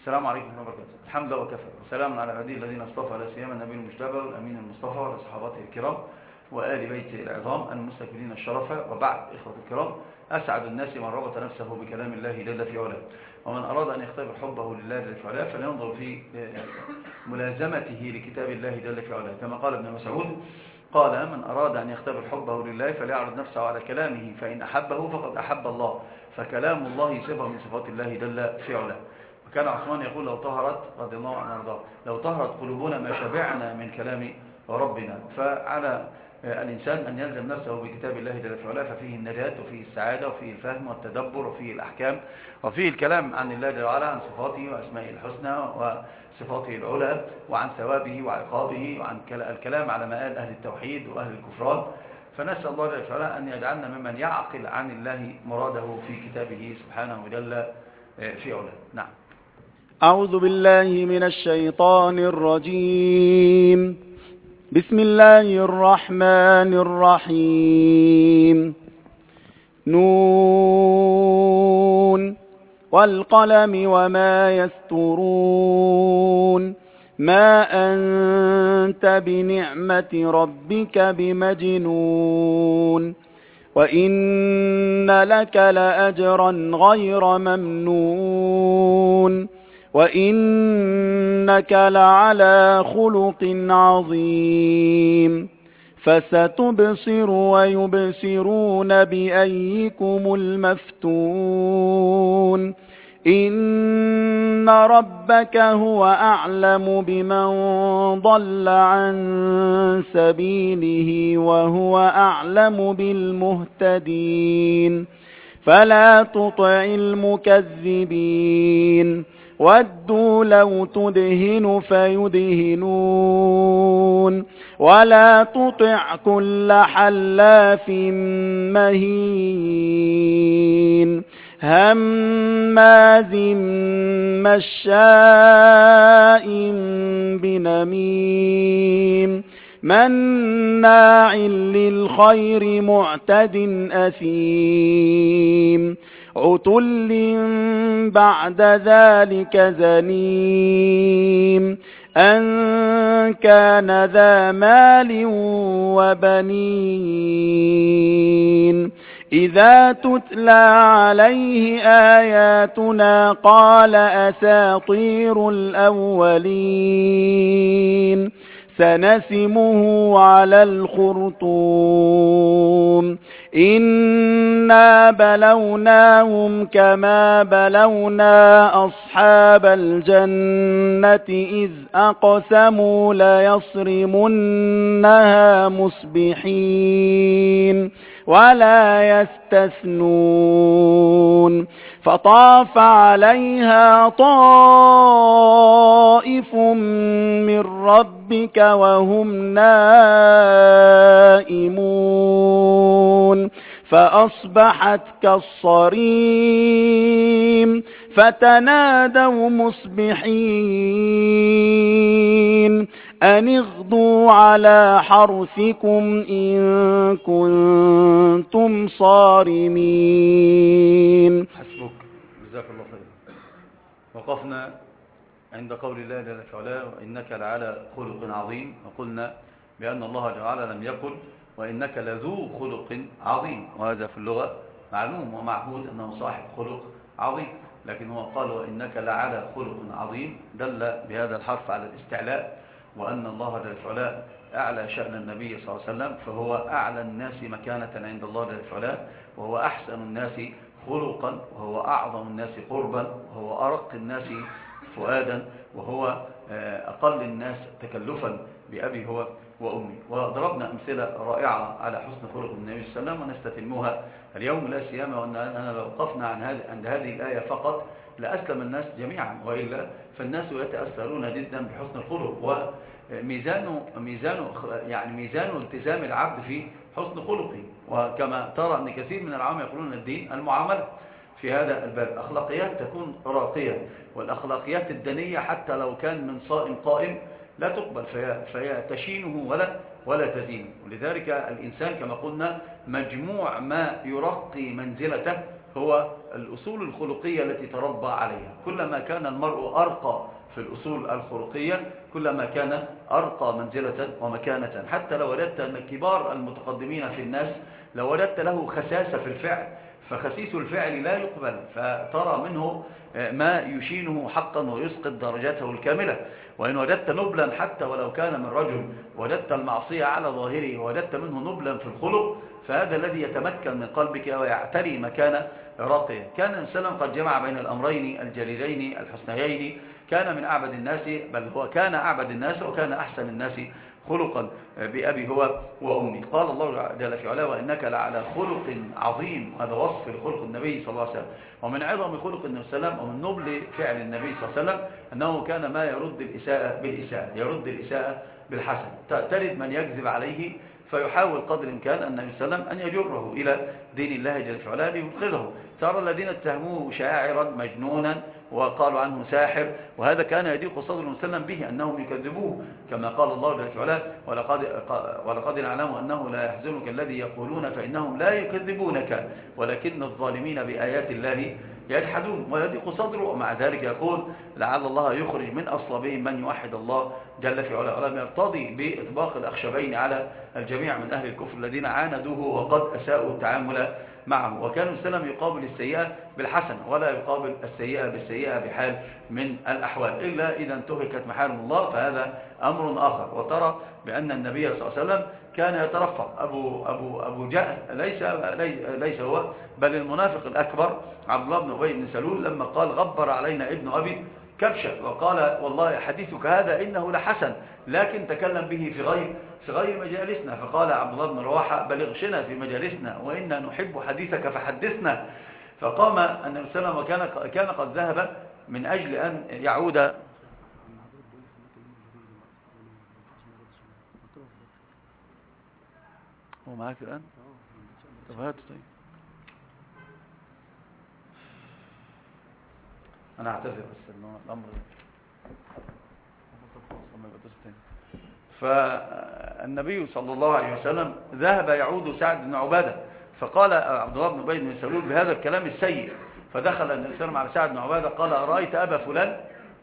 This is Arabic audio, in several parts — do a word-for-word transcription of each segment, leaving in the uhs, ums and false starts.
السلام عليكم ورحمة الله وبركاته. الحمد لله وكفى، وسلام على عباده الذين اصطفى، لا سيما النبي المجتبى والأمين المصطفى وعلى صحابته الكرام وآل بيته العظام المستكملين الشرف. وبعد، إخوة الكرام، أسعد الناس من ربط نفسه بكلام الله جل في علاه، ومن أراد أن يختبر حبه لله جل في علاه فلينظر في ملازمته لكتاب الله جل في علاه، كما قال ابن مسعود قال: من أراد أن يختبر حبه لله فليعرض نفسه على كلامه، فإن أحبه فقد أحب الله، فكلام الله صفة من صفات الله جل في علاه. وكان عثمان يقول: لو طهرت رضي الله عنه وارضاه لو طهرت قلوبنا ما شبعنا من كلام ربنا. فعلى الإنسان أن يلزم نفسه بكتاب الله جل في علاه، ففيه النجاة وفيه السعادة وفيه الفهم والتدبر وفيه الأحكام وفيه الكلام عن الله جل وعلا، عن صفاته وأسمائه الحسنى وصفاته العلى، وعن ثوابه وعقابه، وعن الكلام على مآل أهل التوحيد وأهل الكفران. فنسأل الله جل في علاه أن يجعلنا ممن يعقل عن الله مراده في كتابه سبحانه وجل في علاه. نعم. أعوذ بالله من الشيطان الرجيم. بسم الله الرحمن الرحيم. نون والقلم وما يسطرون. ما أنت بنعمة ربك بمجنون. وإن لك لأجرا غير ممنون. وإنك لعلى خلق عظيم. فستبصر ويبصرون بأيكم المفتون. إن ربك هو أعلم بمن ضل عن سبيله وهو أعلم بالمهتدين. فلا تطع المكذبين. ودوا لو تدهن فيدهنون. ولا تطع كل حلاف مهين هماز مشاء بنميم مناع للخير معتد أثيم عتل بعد ذلك زنيم أن كان ذا مال وبنين. إذا تتلى عليه آياتنا قال أساطير الأولين. سنسمه على الخرطوم. إنا بلوناهم كما بلونا أصحاب الجنة إذ أقسموا ليصرمنها مصبحين ولا يستثنون. فطاف عليها طائف من ربك وهم نائمون فأصبحت كالصريم. فتنادوا مصبحين أن اغدوا على حرثكم إن كنتم صارمين. حسبك، جزاك الله خيرا. وقفنا عند قول الله جل في علاه: وإنك لعلى خلق عظيم. وقلنا بأن الله جل وعلا لم يقل وإنك لذو خلق عظيم، وهذا في اللغة معلوم ومعهود أنه صاحب خلق عظيم، لكن هو قال وإنك لعلى خلق عظيم، دل بهذا الحرف على الاستعلاء، وأن الله جل في علاه أعلى شأن النبي صلى الله عليه وسلم، فهو أعلى الناس مكانة عند الله جل في علاه، وهو أحسن الناس خلقا، وهو أعظم الناس قربا، وهو أرق الناس فؤادا، وهو أقل الناس تكلفا بأبي هو وأمي. وضربنا أمثلة رائعة على حسن خلق النبي صلى الله عليه وسلم ونستتمها اليوم، لا سيما وأننا لو وقفنا عن هذه عند هذه الآية فقط لأسلم الناس جميعا، وإلا فالناس يتأثرون جدا بحسن الخلق. وميزان ميزان يعني ميزان التزام العبد في حسن خلقه. وكما ترى أن كثير من العوام يقولون الدين المعاملة في هذا الباب، أخلاقيات تكون راقية، والأخلاقيات الدنية حتى لو كان من صائم قائم لا تقبل، فهي, فهي تشينه ولا ولا تزينه. ولذلك الإنسان كما قلنا مجموع ما يرقي منزلته هو الأصول الخلقية التي تربى عليها. كلما كان المرء أرقى في الأصول الخلقية كلما كان أرقى منزلة ومكانة. حتى لو وجدت أن كبار المتقدمين في الناس لو وجدت له خساسة في الفعل فخسيس الفعل لا يقبل، فترى منه ما يشينه حقا ويسقط درجاته الكاملة. وإن وجدت نبلا حتى ولو كان من رجل وجدت المعصية على ظاهره ووجدت منه نبلا في الخلق فهذا الذي يتمكن من قلبك ويعتري مكان راقيا. كان النبي صلى الله عليه وسلم قد جمع بين الأمرين الجليلين الحسنيين، كان من أعبد الناس، بل هو كان أعبد الناس وكان أحسن الناس خلقا بأبي هو وأمي. قال الله جل في علاه وإنك لعلى خلق عظيم. هذا وصف لخلق النبي صلى الله عليه وسلم. ومن عظم خلق النبي صلى الله عليه وسلم ومن نبل فعل النبي صلى الله عليه وسلم أنه كان ما يرد الإساءة بالإساءة، يرد الإساءة بالحسن. ترد من يكذب عليه فيحاول قدر الإمكان النبي صلى الله عليه وسلم أن يجره إلى دين الله جل في علاه ليدخله. ترى الذين اتهموه شاعرا مجنونا وقالوا عنه ساحر، وهذا كان يضيق صدر النبي صلى الله عليه وسلم به أنهم يكذبوه كما قال الله جل في علاه ولقد, ولقد نعلم أنه لا يحزنك الذي يقولون فإنهم لا يكذبونك ولكن الظالمين بآيات الله يجحدون. ويضيق صدره ومع ذلك يقول لعل الله يخرج من أصلابهم من يوحد الله جل في علاه. ولم يرتضي بإطباق الأخشبين على الجميع من أهل الكفر الذين عاندوه وقد أساءوا التعامل معه. وكان السلام يقابل السيئة بالحسن ولا يقابل السيئة بالسيئة بحال من الأحوال إلا إذا انتهكت محارم الله فهذا أمر آخر. وترى بأن النبي صلى الله عليه وسلم كان يترفع. أبو, أبو, أبو جهل ليس, ليس هو بل المنافق الأكبر عبد الله بن أبي بن سلول لما قال غبر علينا ابن أبي كبشة وقال والله حديثك هذا إنه لحسن لكن تكلم به في غير في غير مجالسنا. فقال عبد الله بن رواحة بلغشنا في مجالسنا وإنا نحب حديثك فحدثنا. فقام النبي صلى الله عليه وسلم وكان كان قد ذهب من أجل أن يعود. هو معاك الآن؟ طب هات طيب أنا أعتذر بس إنه الأمر فالنبي صلى الله عليه وسلم ذهب يعود سعد بن عبادة فقال عبد الله بن أبي بن سلول بهذا الكلام السيء. فدخل النبي صلى الله عليه وسلم على سعد بن عبادة قال أرأيت أبا فلان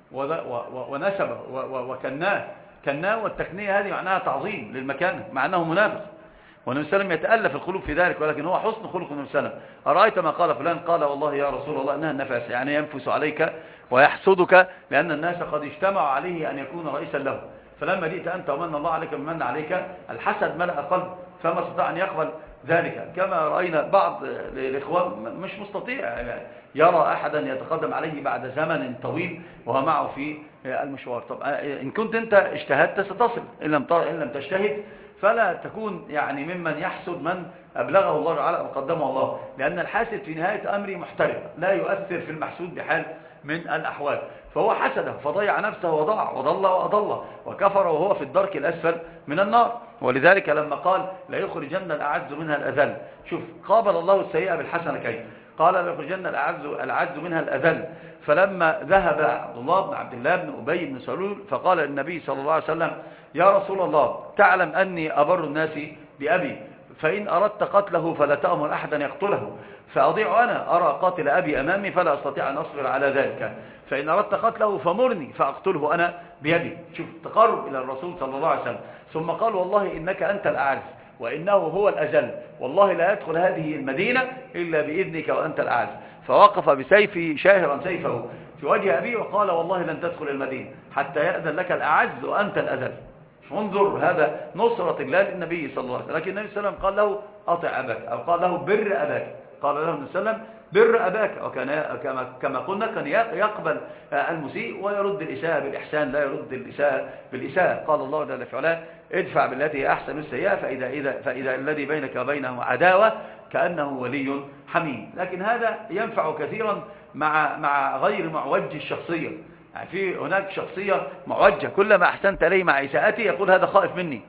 ونسبه وكناه. كناه والتكنية هذه معناها تعظيم للمكان مع أنه منافق والنبي صلى الله عليه وسلم يتألف القلوب في ذلك ولكن هو حسن خلق النبي صلى الله عليه وسلم. أرأيت ما قال فلان قال والله يا رسول الله إنها النفس يعني ينفس عليك ويحسدك لأن الناس قد اجتمعوا عليه أن يكون رئيسا له فلما جئت أنت ومن الله عليك من عليك الحسد ملأ قلب فما استطاع أن يقبل ذلك. كما رأينا بعض الإخوان مش مستطيع يرى أحدا يتقدم عليه بعد زمن طويل وهو معه في المشوار. طب إن كنت أنت اجتهدت ستصل إن لم إن لم تجتهد فلا تكون يعني ممن يحسد من أبلغه الله تعالى وقدمه الله لأن الحاسد في نهاية أمره محترق لا يؤثر في المحسود بحال من الأحوال. فهو حسده فضيع نفسه وضاع وضل وأضل وكفر وهو في الدرك الأسفل من النار. ولذلك لما قال لا يخرجن الأعز منها الأذل شوف قابل الله السيئة بالحسنة كيف قال لا يخرجن الأعز, الأعز منها الأذل. فلما ذهب عبد الله بن عبد الله بن أبي بن سلول فقال للنبي صلى الله عليه وسلم يا رسول الله تعلم أني أبر الناس بأبي فإن أردت قتله فلا تأمر أحدا يقتله فأضيع أنا أرى قاتل أبي أمامي فلا أستطيع أن أصبر على ذلك فإن أردت قتله فمرني فأقتله أنا بيدي. شوف تقرب إلى الرسول صلى الله عليه وسلم. ثم قال والله إنك أنت الأعز وإنه هو الأجل والله لا يدخل هذه المدينة إلا بإذنك وأنت الأعز. فوقف بسيفه شاهرا سيفه في وجه أبيه وقال والله لن تدخل المدينة حتى يأذن لك الأعز وأنت الأذل. انظر هذا نصرة الله للنبي صلى الله عليه وسلم. لكن النبي صلى الله عليه وسلم قال له أطع أباك أو قال له بر أباك قال له النبي صلى الله عليه وسلم بر أباك وكان كما كما قلنا كان يقبل المسيء ويرد الإساءة بالإحسان لا يرد الإساءة بالإساءة. قال الله جل في علاه ادفع بالتي هي أحسن السيئة فإذا, إذا فإذا الذي بينك وبينه عداوة كأنه ولي حميم. لكن هذا ينفع كثيرا مع مع غير معوج الشخصية. يعني في هناك شخصية معوجة كلما أحسنت إليه مع إساءتي يقول هذا خائف مني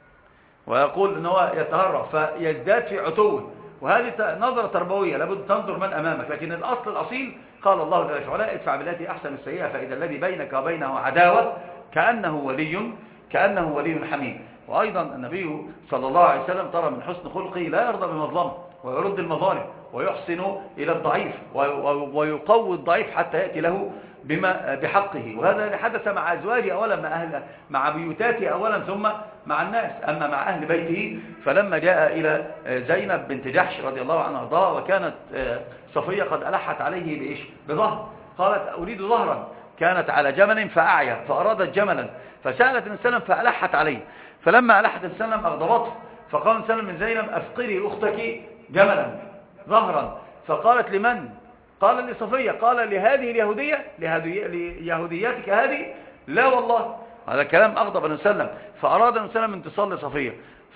ويقول إن هو يتهرب فيزداد في عتوه وهذه نظرة تربوية لابد تنظر من أمامك. لكن الأصل الأصيل قال الله جل وعلا ادفع بالتي أحسن السيئة فإذا الذي بينك وبينه عداوة كأنه ولي كأنه ولي حميم. وأيضا النبي صلى الله عليه وسلم ترى من حسن خلقه لا يرضى بمظلمة ويرد المظالم ويحسن إلى الضعيف ويقوي الضعيف حتى يأتي له بما بحقه. وهذا حدث مع أزواجه أولا، مع أهل مع بيوتاته أولا، ثم مع الناس. أما مع أهل بيته فلما جاء إلى زينب بنت جحش رضي الله عنها وارضاها، وكانت صفية قد ألحت عليه بإيش؟ بظهر، قالت أريد ظهرا، كانت على جمل فأعيا فأرادت جملا، فسألت النبي صلى الله عليه وسلم فألحت عليه، فلما ألحت النبي صلى الله عليه وسلم أغضبته، فقال النبي صلى الله عليه وسلم من زينب أفقري أختك جملا ظهرا، فقالت لمن؟ قال لصفية، قال لهذه اليهودية، ليهودياتك هذه؟ لا والله. هذا كلام أغضب النبي صلى الله عليه وسلم، فأراد النبي صلى الله عليه وسلم انتصال لصفية،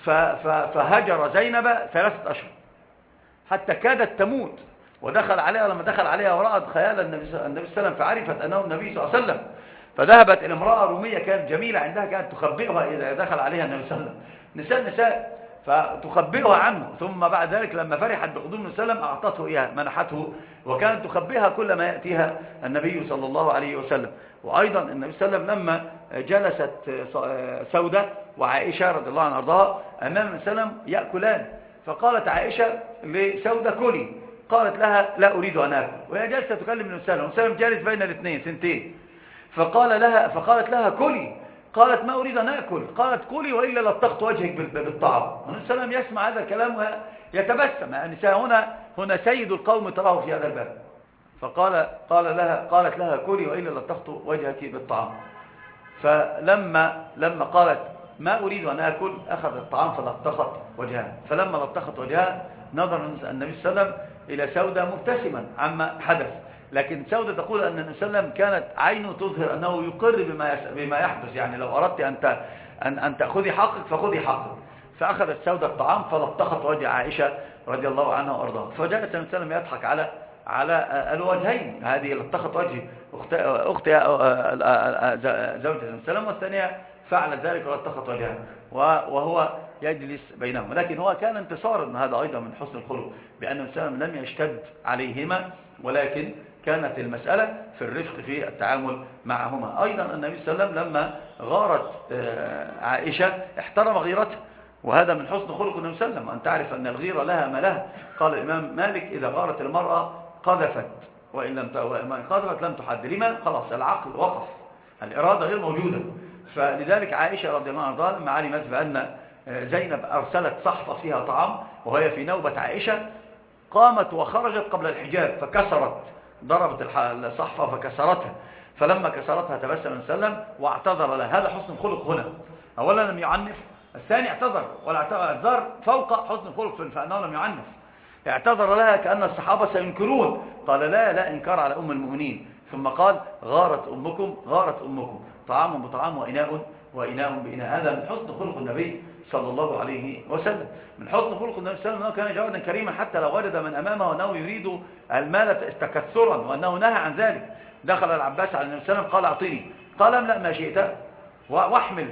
فهجر زينب ثلاثة أشهر حتى كادت تموت، ودخل عليها، لما دخل عليها ورأت خيال النبي صلى الله عليه وسلم فعرفت أنه النبي صلى الله عليه وسلم، فذهبت إلى امرأة رومية كانت جميلة عندها، كانت تخبئها إذا دخل عليها النبي صلى الله عليه وسلم، نساء نساء، فتخبئها عنه. ثم بعد ذلك لما فرحت بقدوم النبي صلى الله عليه وسلم أعطته إياها، منحته، وكانت تخبئها كل ما يأتيها النبي صلى الله عليه وسلم. وأيضا النبي صلى الله عليه وسلم لما جلست سودة وعائشة رضي الله عنها وارضاها أمام النبي صلى الله عليه وسلم يأكلان، فقالت عائشة لسودة كلي، قالت لها لا أريد أن أكل، وهي جالسة تكلم النبي صلى الله عليه وسلم، جالس بين الاثنين سنتين، فقال لها فقالت لها كلي، قالت ما أريد أن أكل، قالت كلي وإلا لطخت وجهك بالطعام. النبي صلى الله عليه وسلم يسمع هذا الكلام ويتبسم، النساء هنا هنا سيد القوم تراه في هذا الباب، فقال قال لها قالت لها كلي وإلا لطخت وجهك بالطعام. فلما لما قالت ما أريد أن أكل أخذ الطعام فلطخت وجهها، فلما لطخت وجهها نظر النبي صلى الله عليه وسلم إلى سودة مبتسما عما حدث، لكن سودة تقول أن النبي صلى الله عليه وسلم كانت عينه تظهر أنه يقر بما بما يحدث، يعني لو أردت أن أن أن تأخذي حقك فخذي حقك. فأخذت سودة الطعام فلطخت وجه عائشة رضي الله عنها وأرضاها، فجلس النبي صلى الله عليه وسلم يضحك على على الوجهين، هذه لطخت وجه أخت أخت زوجة النبي صلى الله عليه وسلم، والثانية فعلت ذلك ولطخت وجهها وهو يجلس بينهم. ولكن هو كان انتصارا، هذا أيضا من حسن الخلق، بأن النبي صلى الله عليه وسلم لم يشتد عليهما، ولكن كانت المسألة في الرفق في التعامل معهما. أيضا النبي صلى الله عليه وسلم لما غارت عائشة احترم غيرتها، وهذا من حسن خلق النبي صلى الله عليه وسلم، أن تعرف أن الغيرة لها ما لها. قال الإمام مالك إذا غارت المرأة قذفت، وإن لم قذفت لم تحد، لما؟ خلاص العقل وقف، الإرادة غير موجودة. فلذلك عائشة رضي الله عنها لما علمت بأن زينب أرسلت صحفة فيها طعام وهي في نوبة عائشة، قامت وخرجت قبل الحجاب فكسرت، ضربت الصحفة فكسرتها، فلما كسرتها تبسم النبي صلى الله عليه وسلم واعتذر لها. هذا حسن الخلق هنا، أولا لم يعنف، الثاني اعتذر، والاعتذار فوق حسن الخلق فأنه لم يعنف، اعتذر لها كأن الصحابة سينكرون، قال لا لا إنكار على أم المؤمنين، ثم قال غارت أمكم غارت أمكم، طعام بطعام وإناء وإناء بإناء. هذا من حسن خلق النبي صلى الله عليه وسلم. من حسن خلق النبي صلى الله عليه وسلم أنه كان جوادا كريما، حتى لو وجد من أمامه أنه يريد المال تكثرا وأنه نهى عن ذلك. دخل العباس على النبي صلى الله عليه وسلم قال أعطيني، قال املأ ما شئت واحمل،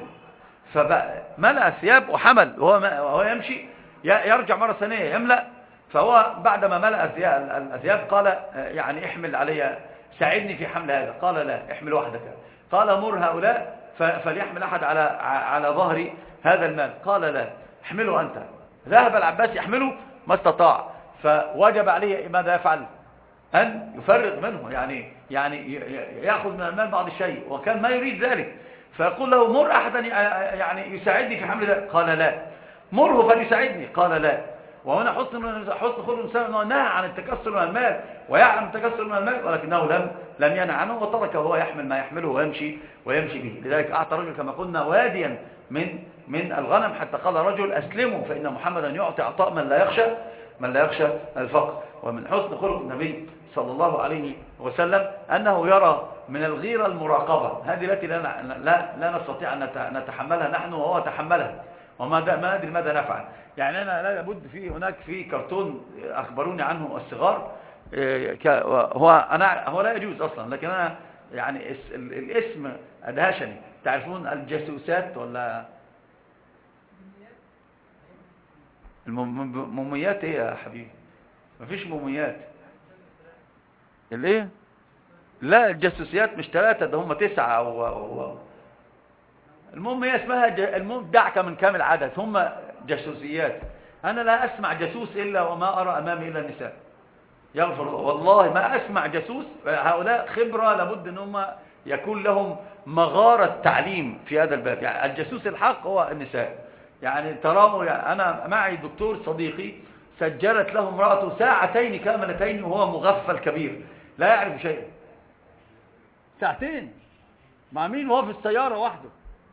فملأ الثياب وحمل، وهو يمشي يرجع مرة ثانية يملأ، فهو بعدما ملأ الثياب قال يعني احمل علي، ساعدني في حمل هذا، قال لا احمل وحدك، قال مر هؤلاء فليحمل أحد على على ظهر هذا المال، قال لا احمله أنت. ذهب العباس يحمله ما استطاع، فوجب عليه ماذا يفعل؟ أن يفرغ منه، يعني يعني يأخذ من المال بعض الشيء، وكان ما يريد ذلك، فيقول له مر أحدا يعني يساعدني في حمل ذلك، قال لا، مره فليساعدني، قال لا. وهنا حسن حسن خلق الإنسان أنه نهى عن التكسر من المال، ويعلم التكسر من المال، ولكنه لم لم ينهى عنه، وتركه هو يحمل ما يحمله ويمشي ويمشي به. لذلك أعطى رجل كما قلنا واديا من من الغنم، حتى قال رجل أسلموا فإن محمدا يعطي عطاء من لا يخشى من لا يخشى الفقر. ومن حسن خلق النبي صلى الله عليه وسلم أنه يرى من الغيرة المراقبة، هذه التي لا لا لا نستطيع أن نتحملها نحن وهو تحملها، وما ما أدري ماذا نفعل. يعني أنا لا بد في هناك في كرتون أخبروني عنه الصغار، هو أنا هو لا يجوز أصلا، لكن أنا يعني الاسم أدهشني. تعرفون الجاسوسات ولا الموميات؟ ايه يا حبيبي؟ مفيش موميات. الايه؟ لا الجاسوسيات مش ثلاثة، ده هم تسعة أو, أو المهم هي اسمها ج... المهم دعك من كامل عدد، هم جاسوسيات. أنا لا أسمع جاسوس إلا وما أرى أمامي إلا النساء. يغفر الله، والله ما أسمع جاسوس. هؤلاء خبرة لابد أن هم يكون لهم مغارة تعليم في هذا الباب. يعني الجاسوس الحق هو النساء. يعني تراه، يعني أنا معي دكتور صديقي سجلت له امرأته ساعتين كاملتين وهو مغفل كبير لا يعرف شيئا. ساعتين مع مين؟ وهو في السيارة وحده،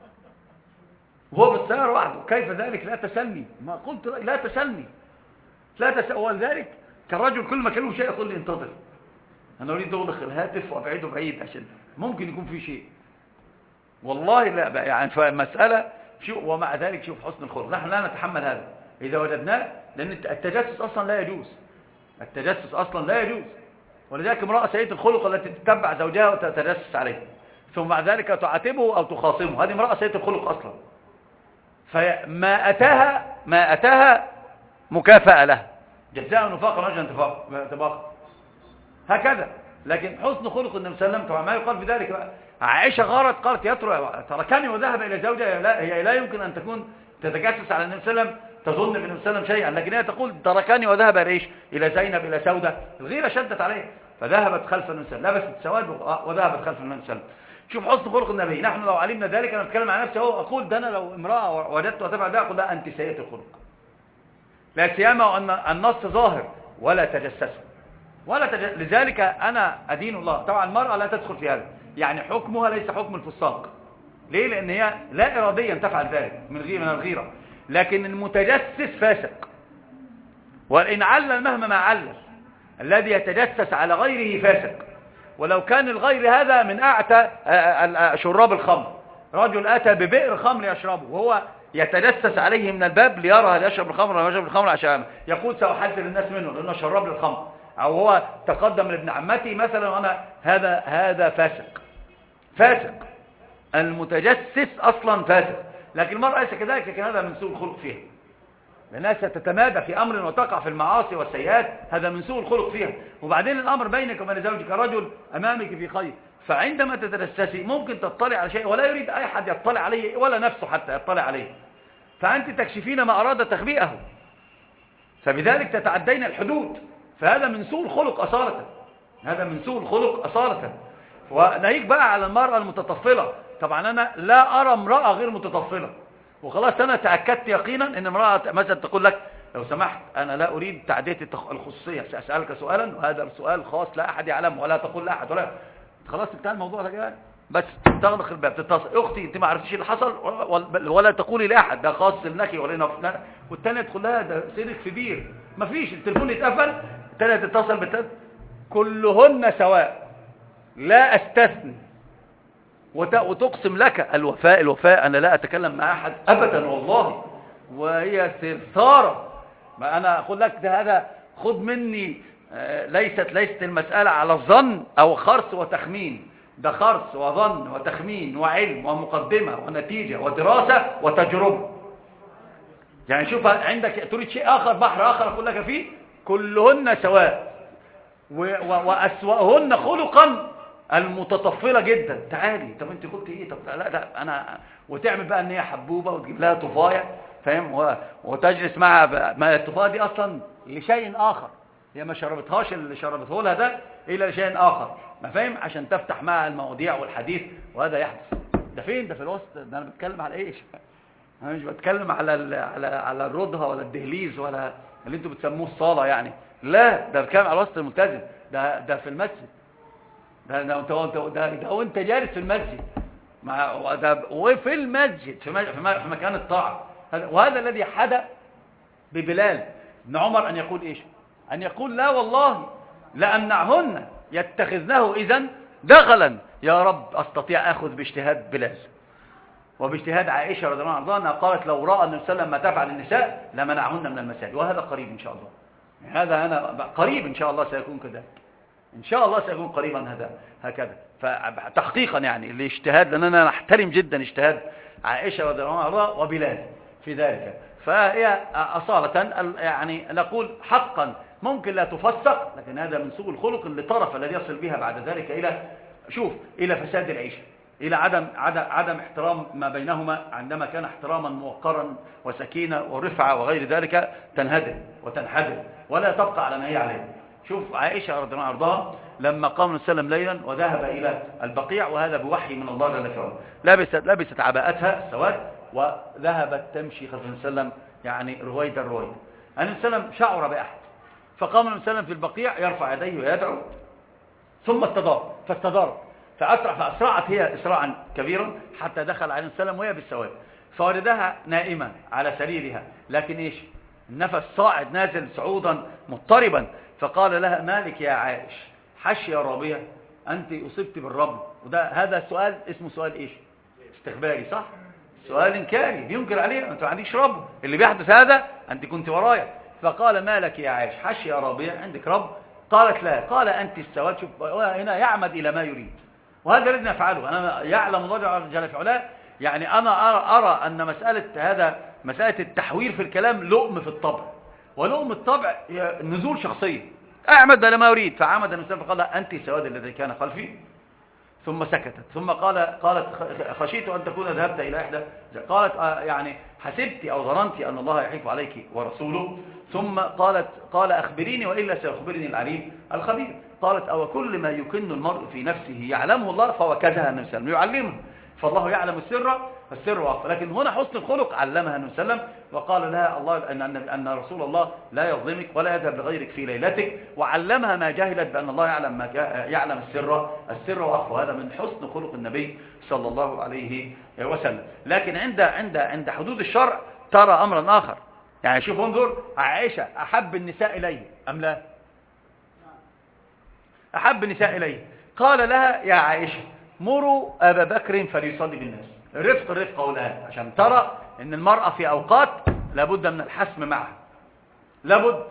وهو في السيارة وحده. كيف ذلك؟ لا تسلني. ما قلت لا تسلني، لا تسأل. ولذلك كالرجل كل ما كلمه شيء يقول لي انتظر، أنا أريد أغلق الهاتف وأبعده بعيد عشان ممكن يكون في شيء. والله لا يعني فمسألة شو. ومع ذلك شوف حسن الخلق، نحن لا نتحمل هذا إذا وجدناه، لأن التجسس أصلا لا يجوز. التجسس أصلا لا يجوز. ولذلك امرأة سيئة الخلق التي تتبع زوجها وتتجسس عليه ثم بعد ذلك تعاتبه أو تخاصمه، هذه امرأة سيئة الخلق أصلا. فما أتاها ما أتاها مكافأة له، جزاء وفاقا وأجرا انتفاقا هكذا. لكن حسن خلق النبي صلى الله عليه وسلم طبعا ما يقال في ذلك. عائشة غارت قالت يترك تركني وذهب إلى زوجها. لا، هي لا يمكن أن تكون تتجسس على النبي صلى الله عليه وسلم تظن بالنبي صلى الله عليه وسلم شيئا، لكن هي تقول تركني وذهب إلى إيش؟ إلى زينب إلى سودة. الغيرة شدت عليه فذهبت خلف النبي صلى الله عليه وسلم، لبست سواد وذهبت خلف النبي صلى الله عليه وسلم. شوف حسن خلق النبي. نحن لو علمنا ذلك، أنا أتكلم عن نفسي أهو، أقول ده أنا لو امرأة وجدت وتفعل ده أقول لا أنت سيئة الخلق، لا سيما وأن النص ظاهر ولا تجسسوا ولا تجسس. لذلك أنا أدين الله. طبعا المرأة لا تدخل في هذا، يعني حكمها ليس حكم الفساق. ليه؟ لأن هي لا إراديا تفعل ذلك من غير من الغيرة. لكن المتجسس فاسق، وإن علل مهما ما علل، الذي يتجسس على غيره فاسق. ولو كان الغير هذا من أعتى شراب الخمر، رجل أتى ببئر خمر يشربه وهو يتجسس عليه من الباب ليرى هل يشرب الخمر ولا يشرب الخمر، عشان يقول سأحذر الناس منه لأنه شرب للخمر. أو هو تقدم لابن عمتي مثلا وأنا هذا هذا فاسق. فاسق المتجسس أصلا فاسق. لكن المرأة ليس كذلك، لكن هذا من سوء الخلق فيها، لأنها ستتمادى في أمر وتقع في المعاصي والسيئات، هذا من سوء الخلق فيها. وبعدين الأمر بينك وبين زوجك، رجل أمامك في خير، فعندما تتجسسي ممكن تطلع على شيء ولا يريد أي حد يطلع عليه ولا نفسه حتى يطلع عليه، فأنت تكشفين ما أراد تخبئه، فبذلك تتعدين الحدود. فهذا من سوء الخلق أصالة، هذا من سوء الخلق أصالة. وناهيك بقى على المرأة المتطفلة. طبعا أنا لا أرى امرأة غير متطفلة، وخلاص أنا تأكدت يقينا أن امرأة مثلا تقول لك لو سمحت أنا لا أريد تعدية الخصوصية، سأسألك سؤالا وهذا السؤال خاص لا أحد يعلم ولا تقول لا أحد ولا خلاص انتهى الموضوع ده كده. بس تغلق الباب تتصل أختي أنت ما عرفتيش اللي حصل ولا تقولي لأحد، ده خاص لك ولا والثانية تقول لها ده سيرك في بير، ما فيش، التليفون يتقفل، الثانية تتصل بالثالث، كلهن سواء لا أستثني. وتقسم لك الوفاء الوفاء أنا لا أتكلم مع أحد أبدا والله، وهي سرثارة. ما أنا أقول لك ده هذا خذ مني، ليست ليست المسألة على الظن أو خرص وتخمين، ده خرص وظن وتخمين وعلم ومقدمة ونتيجة ودراسة وتجربة. يعني شوف عندك تريد شيء آخر، بحر آخر أقول لك فيه، كلهن سواء وأسوأهن خلقا المتطفلة جدا. تعالي طب انت قلت ايه؟ طب لا لا انا، وتعمل بقى ان هي حبوبة وتجيب لها طفاية، فاهم، وتجلس معها. ما الطفاية دي اصلا لشيء اخر، هي ما شربتهاش اللي شربته لها ده الا لشيء اخر، ما فاهم، عشان تفتح معها المواضيع والحديث، وهذا يحدث. ده فين؟ ده في الوسط. ده انا بتكلم على ايش؟ انا مش بتكلم على على على الردهة ولا الدهليز ولا اللي انتوا بتسموه الصالة يعني، لا ده بتكلم على الوسط الملتزم. ده ده في المسجد، ده ده ده, ده, ده وانت جالس في المسجد مع ده، وفي المسجد في, في مكان الطاعة. وهذا الذي حدث ببلال بن عمر، أن يقول إيش؟ أن يقول لا والله لأمنعهن يتخذنه إذن دخلا، يا رب أستطيع أخذ باجتهاد بلال وباجتهاد عائشة رضي الله عنها أنها قالت لو رأى النبي صلى الله عليه وسلم ما تفعل النساء لمنعهن من المساجد. وهذا قريب إن شاء الله، هذا أنا قريب إن شاء الله سيكون كذلك، إن شاء الله سيكون قريبا هذا هكذا. فتحقيقا يعني الاجتهاد، لأننا نحترم جدا اجتهاد عائشة رضي الله عنها وبلال في ذلك. فهي أصالة يعني نقول حقا ممكن لا تفسق، لكن هذا من سوء الخلق اللي طرف الذي يصل بها بعد ذلك إلى شوف إلى فساد العيشة. إلى عدم عدم عدم احترام ما بينهما، عندما كان احتراما موقرا وسكينة ورفعة وغير ذلك تنهدم وتنحدر ولا تبقى على ما هي عليه. شوف عائشة رضي الله عنها لما قام النبي صلى الله عليه وسلم ليلا وذهب إلى البقيع، وهذا بوحي من الله جل وعلا، لبست لبست عباءتها السواد وذهبت تمشي خلف النبي صلى الله عليه وسلم يعني رويدا رويدا. النبي صلى الله عليه وسلم شعر بأحد، فقام النبي صلى الله عليه وسلم في البقيع يرفع يديه ويدعو، ثم استدار فاستدار فأسرع فأسرعت هي إسراعا كبيرا حتى دخل عليه السلام وهي بالسواد، فوردها نائمة على سريرها، لكن إيش النفس صاعد نازل صعودا مضطربا، فقال لها مالك يا عائش حش يا رابية أنت أصبت بالربو. وده هذا السؤال اسمه سؤال إيش استخباري، صح؟ سؤال إنكاري بينكر عليه، أنت ما عندكش رب، اللي بيحدث هذا أنت كنت ورايا. فقال مالك يا عائش حش يا رابية عندك رب؟ قالت لا. قال أنت السواد. شوف هنا يعمد إلى ما يريد، وهذا الذي نفعله. أنا يعلم الله جل في علاه، يعني أنا أرى, أرى أن مسألة هذا مسألة التحوير في الكلام لؤم في الطبع، ولؤم الطبع نزول شخصية. أعمد إلى ما يريد، فعمد النبي فقال أنت السواد الذي كان خلفي، ثم سكتت، ثم قال قالت خشيت أن تكون ذهبت إلى إحدى، قالت يعني حسبت أو ظننت أن الله يحيف عليك ورسوله، ثم قالت قال أخبريني وإلا سيخبرني العليم الخبير. قالت أو كل ما يكن المرء في نفسه يعلمه الله فهو كذا النبي صلى الله عليه وسلم يعلمه، فالله يعلم السر فالسر واخفى. لكن هنا حسن الخلق علمها النبي صلى الله عليه وسلم، وقال لها الله أن, أن رسول الله لا يظلمك ولا يذهب لغيرك في ليلتك، وعلمها ما جهلت بأن الله يعلم ما يعلم السر السر واخفى. هذا من حسن خلق النبي صلى الله عليه وسلم. لكن عند عند عند حدود الشرع ترى أمرا آخر. يعني شوف انظر، عائشة أحب النساء إليه أم لا؟ أحب النساء إليه. قال لها يا عائشة مروا أبا بكر فليصلي بالناس. رفق الرفق والآن، عشان ترى أن المرأة في أوقات لابد من الحسم معها، لابد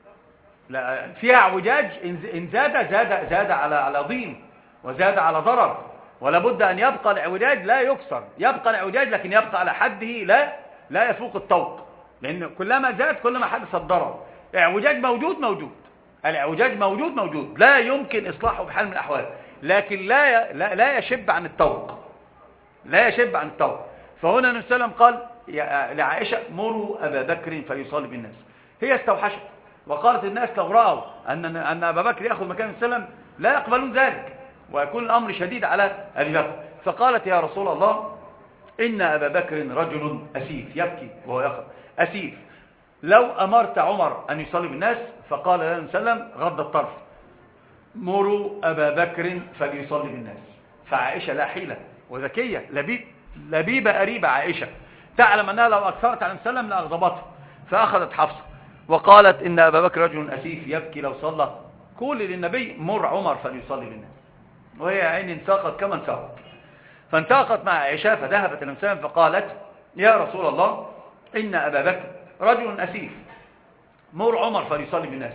لا فيها اعوجاج، إن زاد زاد زاد على على ضيم وزاد على ضرر، ولابد أن يبقى الاعوجاج لا يكسر، يبقى الاعوجاج لكن يبقى على حده لا لا يفوق الطوق، لأن كلما زاد كلما حدث الضرر. اعوجاج موجود موجود الاعوجاج موجود موجود لا يمكن إصلاحه بحال من الأحوال، لكن لا لا, لا يشب عن الطوق، لا يشب عن الطوق. فهنا النبي صلى الله عليه وسلم قال لعائشة مروا أبا بكر فيصلي بالناس. هي استوحشت وقالت الناس لو رأوا أن أن أبا بكر يأخذ مكان النبي صلى الله عليه وسلم لا يقبلون ذلك، ويكون الأمر شديد على أبي بكر. فقالت يا رسول الله إن أبا بكر رجل أسيف يبكي وهو يقرأ أسيف، لو أمرت عمر أن يصلي بالناس. فقال لنا النبي صلى الله عليه وسلم غض الطرف مروا أبا بكر فليصلي بالناس. فعائشة لا حيلة وذكية لبيب لبيبة قريبة، عائشة تعلم أنها لو أكثرت عن النبي صلى الله عليه وسلم لأغضبته، فأخذت حفصة وقالت إن أبا بكر رجل أسيف يبكي لو صلى، قول للنبي مر عمر فليصلي بالناس. وهي عين انساقت كما انساقت، فانساقت مع عائشة فذهبت النبي صلى الله عليه وسلم فقالت يا رسول الله إن أبا بكر رجل أسيف مر عمر فليصلي بالناس.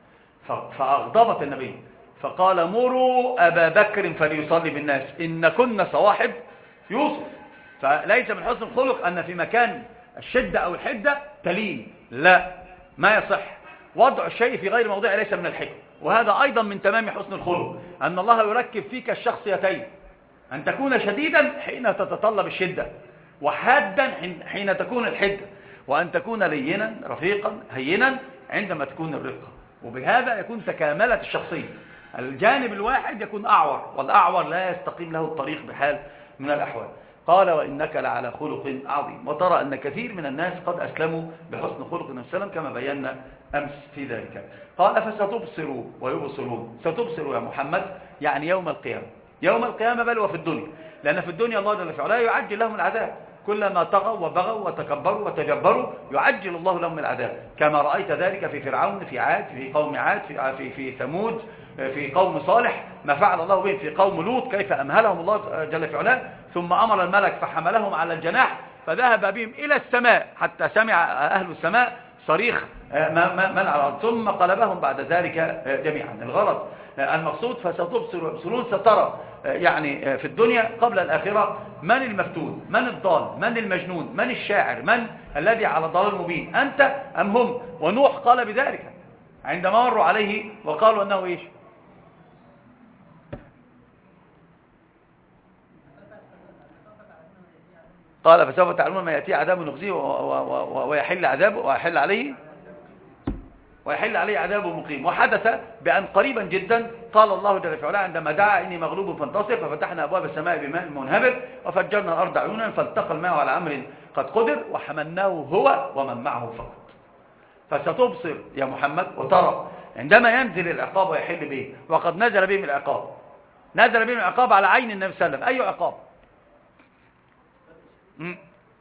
فأغضبت النبي فقال مروا أبا بكر فليصلي بالناس إن كنا صواحب يوسف. فليس من حسن الخلق أن في مكان الشدة أو الحدة تلين، لا، ما يصح وضع الشيء في غير موضعه، ليس من الحكم. وهذا أيضا من تمام حسن الخلق أن الله يركب فيك الشخصيتين، أن تكون شديدا حين تتطلب الشدة، وحادا حين تكون الحدة، وأن تكون لينا رفيقا هينا عندما تكون الرقة. وبهذا يكون تكاملت الشخصية. الجانب الواحد يكون أعور، والأعور لا يستقيم له الطريق بحال من الأحوال. قال وإنك لعلى خلق عظيم. وترى أن كثير من الناس قد أسلموا بحسن خلق النبي صلى الله عليه وسلم كما بينا أمس في ذلك. قال فستبصر ويبصرون. ستبصر يا محمد يعني يوم القيامة، يوم القيامة بل وفي الدنيا، لأن في الدنيا الله جل وعلا يعجل لهم العذاب، كلما طغوا وبغوا وتكبروا وتجبروا يعجل الله لهم العذاب، كما رأيت ذلك في فرعون، في عاد، في قوم عاد، في في, في ثمود، في قوم صالح، ما فعل الله بهم في قوم لوط، كيف أمهلهم الله جل وعلا، ثم أمر الملك فحملهم على الجناح فذهب بهم إلى السماء حتى سمع أهل السماء صريخ من على الأرض، ثم قلبهم بعد ذلك جميعا. الغرض المقصود فستبصر ويبصرون، سترى يعني في الدنيا قبل الآخرة من المفتون، من الضال، من المجنون، من الشاعر، من الذي على ضلال مبين، أنت أم هم. ونوح قال بذلك عندما مروا عليه وقالوا أنه إيش قال فسوف تعلمون ما يأتيه عذاب يخزيه ويحل عذابه ويحل عليه ويحل عليه عذاب مقيم. وحدث بأن قريبا جدا قال الله جل في علاه عندما دعا إني مغلوب فانتصر ففتحنا أبواب السماء بماء منهمر وفجرنا الأرض عيونا فالتقى الماء على أمر قد قدر وحملناه هو ومن معه فقط. فستبصر يا محمد وترى عندما ينزل العقاب ويحل به، وقد نزل بهم العقاب، نزل بهم العقاب على عين النبي صلى الله عليه وسلم. أي عقاب؟ م?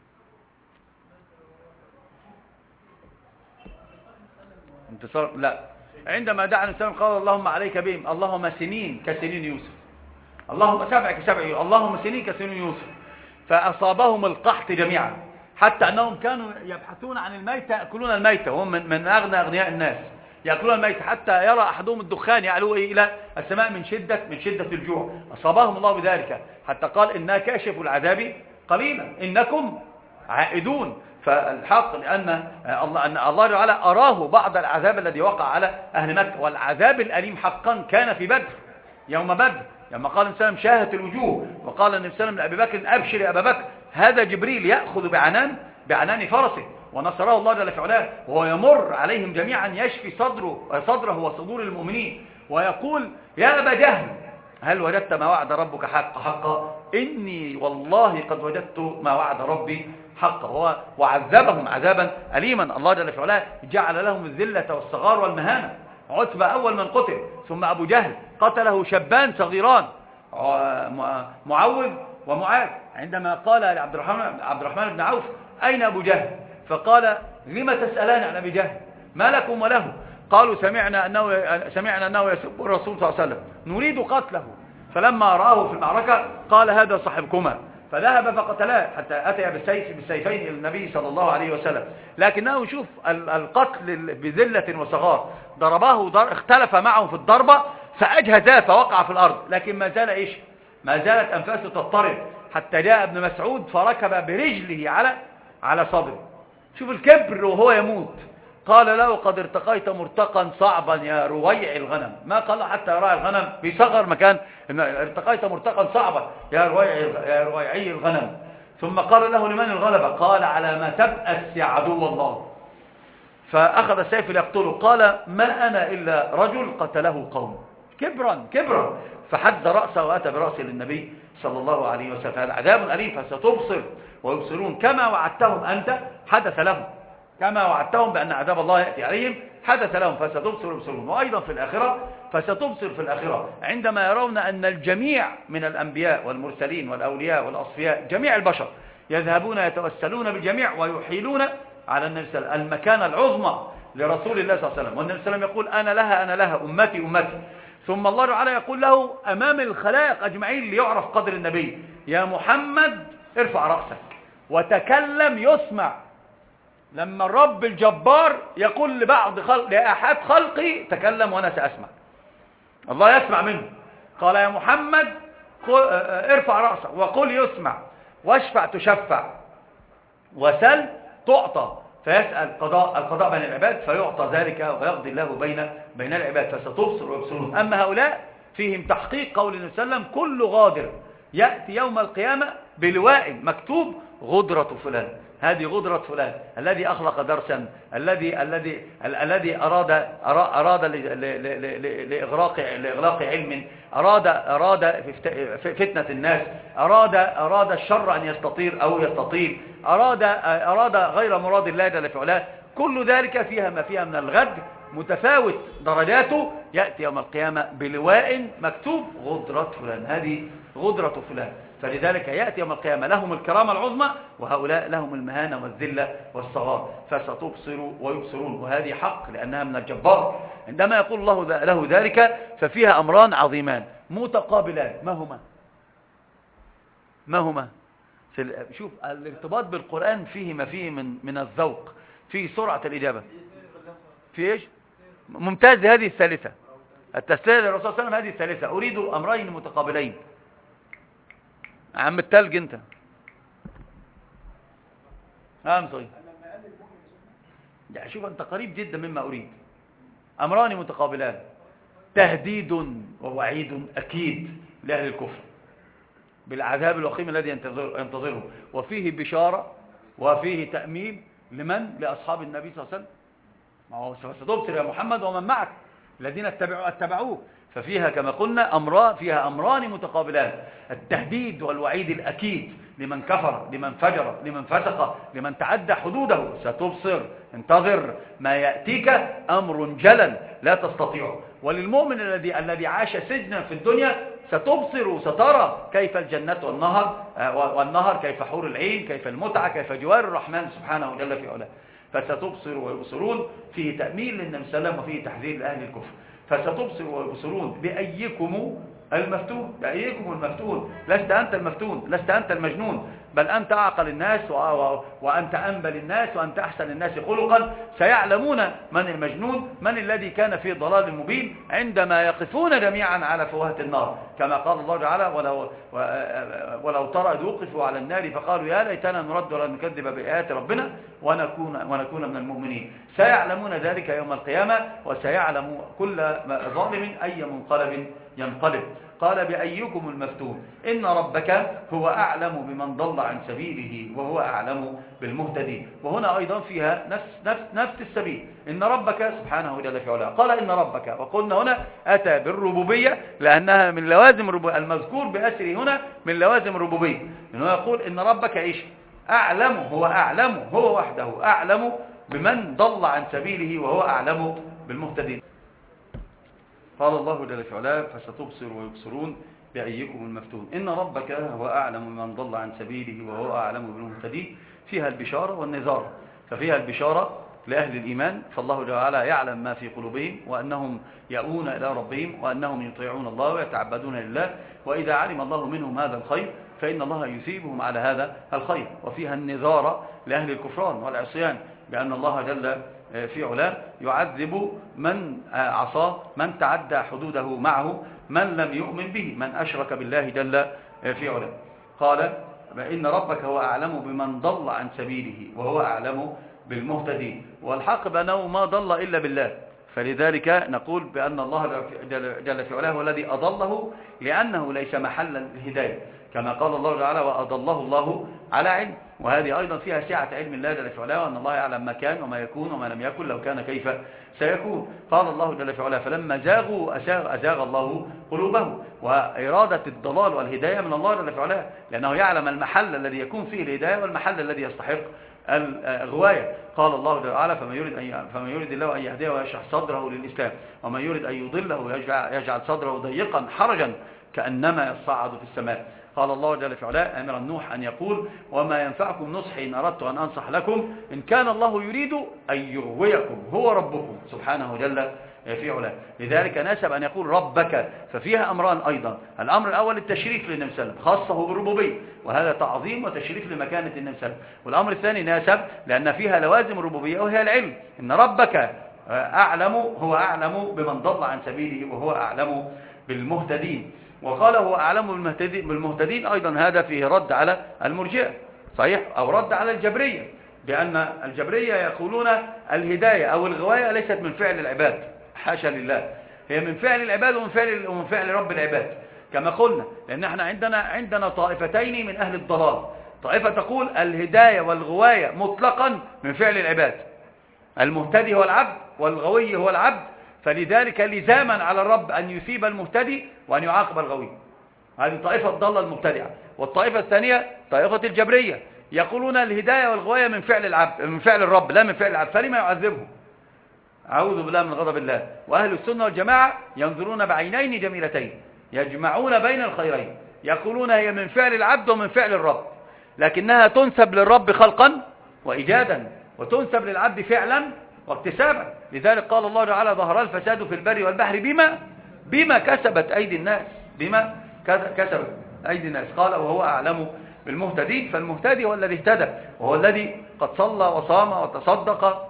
انتصار؟ لا. عندما دعا النبي صلى الله عليه وسلم قال اللهم عليك بهم، اللهم سنين كسنين يوسف، اللهم سبع كسبع يوسف، اللهم سنين كسنين يوسف. فأصابهم القحط جميعا حتى أنهم كانوا يبحثون عن الميتة يأكلون الميتة، وهم من, من أغنى أغنياء الناس يأكلون الميتة حتى يرى أحدهم الدخان يعلو إلى السماء من شدة من شدة الجوع. أصابهم الله بذلك حتى قال إنا كاشف العذاب قليلا إنكم عائدون. فالحق لأن الله أن الله تعالى أراه بعض العذاب الذي وقع على أهل مكة، والعذاب الأليم حقا كان في بدر، يوم بدر لما قال النبي صلى الله عليه وسلم شاهت الوجوه، وقال النبي صلى الله عليه وسلم لأبي بكر أبشر يا أبا بكر هذا جبريل يأخذ بعنان بعنان فرسه، ونصره الله جل في علاه وهو يمر عليهم جميعا يشفي صدره صدره وصدور المؤمنين ويقول يا أبا جهل هل وجدت ما وعد ربك حق حقا؟ إني والله قد وجدت ما وعد ربي حقا. هو وعذبهم عذابا أليما. الله جل في علاه جعل لهم الذلة والصغار والمهانة. عتبة أول من قتل، ثم أبو جهل قتله شابان صغيران معوذ ومعاذ. عندما قال لعبد الرحمن عبد الرحمن بن عوف أين أبو جهل؟ فقال لما تسألان عن أبي جهل ما لكم وله؟ قالوا سمعنا أنه, سمعنا أنه يسب الرسول صلى الله عليه وسلم نريد قتله. فلما رآه في المعركة قال هذا صاحبكما، فذهب فقتلاه حتى أتى بالسيف بالسيفين إلى النبي صلى الله عليه وسلم. لكنه شوف القتل بذلة وصغار، ضرباه ضر... اختلف معه في الضربة فأجهزاه فوقع في الأرض، لكن ما زال إيش؟ ما زالت أنفاسه تضطرب حتى جاء ابن مسعود فركب برجله على على صدره. شوف الكبر وهو يموت. قال له قد ارتقيت مرتقا صعبا يا رويع الغنم، ما قال حتى يراعي الغنم بيصغر مكان، ارتقيت مرتقا صعبا يا رويع يا رويعي الغنم. ثم قال له لمن الغلبة؟ قال على ما تبأس يا عدو الله. فأخذ السيف ليقتله، قال ما أنا إلا رجل قتله قوم، كبرا كبرا. فحد رأسه وأتى برأسه للنبي صلى الله عليه وسلم. هذا عذاب أليم. فستبصر ويبصرون كما وعدتهم أنت حدث لهم، كما وعدتهم بأن عذاب الله يأتي عليهم حدث لهم فستبصر ويبصرون. وأيضا في الآخرة فستبصر في الآخرة عندما يرون أن الجميع من الأنبياء والمرسلين والأولياء والأصفياء جميع البشر يذهبون يتوسلون بالجميع ويحيلون على النبي صلى الله عليه وسلم المكانة العظمى لرسول الله صلى الله عليه وسلم. والنبي صلى الله عليه وسلم يقول أنا لها أنا لها أمتي أمتي. ثم الله تعالى يقول له أمام الخلائق أجمعين ليعرف قدر النبي يا محمد ارفع رأسك وتكلم يسمع. لما الرب الجبار يقول لبعض خلق لأحد خلقي تكلم وأنا سأسمع، الله يسمع منه. قال يا محمد ارفع رأسك وقل يسمع واشفع تشفع وسل تعطى. فيسأل قضاء القضاء بين العباد فيعطى ذلك ويقضي الله بين بين العباد. فستبصر ويبصرون. أما هؤلاء فيهم تحقيق قول النبي صلى الله عليه وسلم كل غادر يأتي يوم القيامة بلواء مكتوب غدرة فلان. هذه غدرة فلان الذي أخلق درسا، الذي الذي الذي أراد أراد لإغراق لإغلاق علم، أراد أراد فتنة الناس، أراد أراد الشر أن يستطير أو يستطيل، أراد أراد غير مراد الله جل في علاه. كل ذلك فيها ما فيها من الغد متفاوت درجاته، يأتي يوم القيامة بلواء مكتوب غدرة فلان. هذه غدرة فلان. فلذلك يأتي يوم القيامة لهم الكرامة العظمى وهؤلاء لهم المهانة والذلة والصغار. فستبصر ويبصرون، وهذه حق لأنها من الجبار. عندما يقول الله له ذلك ففيها أمران عظيمان متقابلان. ما هما؟ ما هما؟ شوف الارتباط بالقرآن فيه ما فيه من من الذوق، فيه سرعة الإجابة، في إيش؟ ممتاز. هذه الثالثة التسلية للرسول صلى الله عليه وسلم. هذه الثالثة أريد أمرين متقابلين. عم التلج انت ها صحيح. شوف انت قريب جدا مما اريد. امران متقابلان، تهديد ووعيد اكيد لاهل الكفر. بالعذاب الوخيم الذي ينتظر ينتظره، وفيه بشارة وفيه تأمين لمن؟ لأصحاب النبي صلى الله عليه وسلم. ما هو ستبصر يا محمد ومن معك الذين اتبعوا اتبعوه. ففيها كما قلنا أمران، فيها أمران متقابلان: التهديد والوعيد الأكيد لمن كفر، لمن فجر، لمن فسق، لمن تعدى حدوده. ستبصر، انتظر ما يأتيك أمر جلل لا تستطيعه. وللمؤمن الذي الذي عاش سجنا في الدنيا ستبصر، سترى كيف الجنة والنهر والنهر كيف حور العين، كيف المتعة، كيف جوار الرحمن سبحانه وجل في علاه. فستبصر ويبصرون، فيه تأمين للنبي صلى الله عليه وسلم وفيه تحذير لأهل الكفر. فستبصر ويبصرون بأيكم المفتون، بأيكم المفتون. لست أنت المفتون، لست أنت المجنون، بل أنت أعقل الناس وأنت أنبل الناس وأنت أحسن الناس خلقا. سيعلمون من المجنون، من الذي كان في ضلال مبين، عندما يقفون جميعا على فوهة النار، كما قال الله تعالى: ولو, ولو ترى إذ وقفوا على النار فقالوا يا ليتنا نرد ولا نكذب بآيات ربنا ونكون, ونكون من المؤمنين. سيعلمون ذلك يوم القيامة، وسيعلم كل ظالم أي منقلب ينقلب. قال: بأيكم المفتون إن ربك هو أعلم بمن ضل عن سبيله وهو أعلم بالمهتدين. وهنا أيضا فيها نفس, نفس, نفس السبيل، إن ربك سبحانه جل في علاه. قال إن ربك، وقلنا هنا أتى بالربوبية لأنها من لوازم الربوبية، المذكور بأسره هنا من لوازم الربوبية، لأنه يقول إن ربك إيش؟ أعلم، هو أعلم، هو وحده أعلم بمن ضل عن سبيله وهو أعلم بالمهتدين. قال الله جل في علاه: فستبصر ويبصرون بأيكم المفتون إن ربك هو أعلم بمن ضل عن سبيله وهو أعلم بالمهتدين. فيها البشارة والنذارة. ففيها البشارة لأهل الإيمان، فالله جل وعلا يعلم ما في قلوبهم، وأنهم يأوون إلى ربهم، وأنهم يطيعون الله ويتعبدون لله، وإذا علم الله منهم هذا الخير فإن الله يثيبهم على هذا الخير. وفيها النذارة لأهل الكفران والعصيان، بأن الله جل في علاه يعذب من عصاه، من تعدى حدوده معه، من لم يؤمن به، من أشرك بالله جل في علاه. قال: إن ربك هو أعلم بمن ضل عن سبيله وهو أعلم بالمهتدين. والحق بأنه ما ضل إلا بالله، فلذلك نقول بأن الله جل في علاه هو الذي أضله، لأنه ليس محلا للهداية، كما قال الله تعالى: وأضله الله على علم. وهذه أيضا فيها سعة علم الله جل في علاه، وأن الله يعلم ما كان وما يكون وما لم يكن، لو كان كيف سيكون. قال الله جل في علاه: فلما زاغوا أزاغ, أزاغ الله قلوبهم. وإرادة الضلال والهداية من الله جل في علاه، لأنه يعلم المحل الذي يكون فيه الهداية والمحل الذي يستحق الغواية. قال الله جل وعلا: فمن يريد أن فمن يريد الله أن يهديه ويشرح صدره للإسلام، ومن يريد أن يضله يجعل صدره ضيقا حرجا كأنما يصعد في السماء. قال الله جل في علاه أمرا نوح أن يقول: وما ينفعكم نصحي إن أردت أن أنصح لكم إن كان الله يريد أن يغويكم هو ربكم سبحانه جل في علاه. لذلك ناسب أن يقول ربك. ففيها أمران أيضا: الأمر الأول التشريف للنبي صلى الله عليه وسلم، خاصه بالربوبية، وهذا تعظيم وتشريف لمكانة النبي صلى الله عليه وسلم. والأمر الثاني ناسب لأن فيها لوازم الربوبية وهي العلم. إن ربك أعلم، هو أعلم بمن ضل عن سبيله وهو أعلم بالمهتدين. وقال هو أعلم بالمهتدين أيضا، هذا فيه رد على المرجئة، صحيح، أو رد على الجبرية، بأن الجبرية يقولون الهداية أو الغواية ليست من فعل العباد، حاشا لله، هي من فعل العباد ومن فعل, ومن فعل رب العباد، كما قلنا. لأن احنا عندنا عندنا طائفتين من أهل الضلال. طائفة تقول الهداية والغواية مطلقا من فعل العباد، المهتدي هو العبد والغوي هو العبد، فلذلك لزاما على الرب أن يثيب المهتدي وأن يعاقب الغوي. هذه طائفة الضالة المبتدعة. والطائفة الثانية طائفة الجبرية، يقولون الهداية والغواية من فعل العبد، من فعل الرب لا من فعل العبد، فلما يعذبه؟ أعوذ بالله من غضب الله. وأهل السنة والجماعة ينظرون بعينين جميلتين يجمعون بين الخيرين، يقولون هي من فعل العبد ومن فعل الرب، لكنها تنسب للرب خلقا وإيجادا، وتنسب للعبد فعلا واكتسابا. لذلك قال الله تعالى: ظهر الفساد في البر والبحر بما بما كسبت أيدي الناس، بما كسبت أيدي الناس. قال: وهو أعلم بالمهتدين. فالمهتدي هو الذي اهتدى، وهو الذي قد صلى وصام وتصدق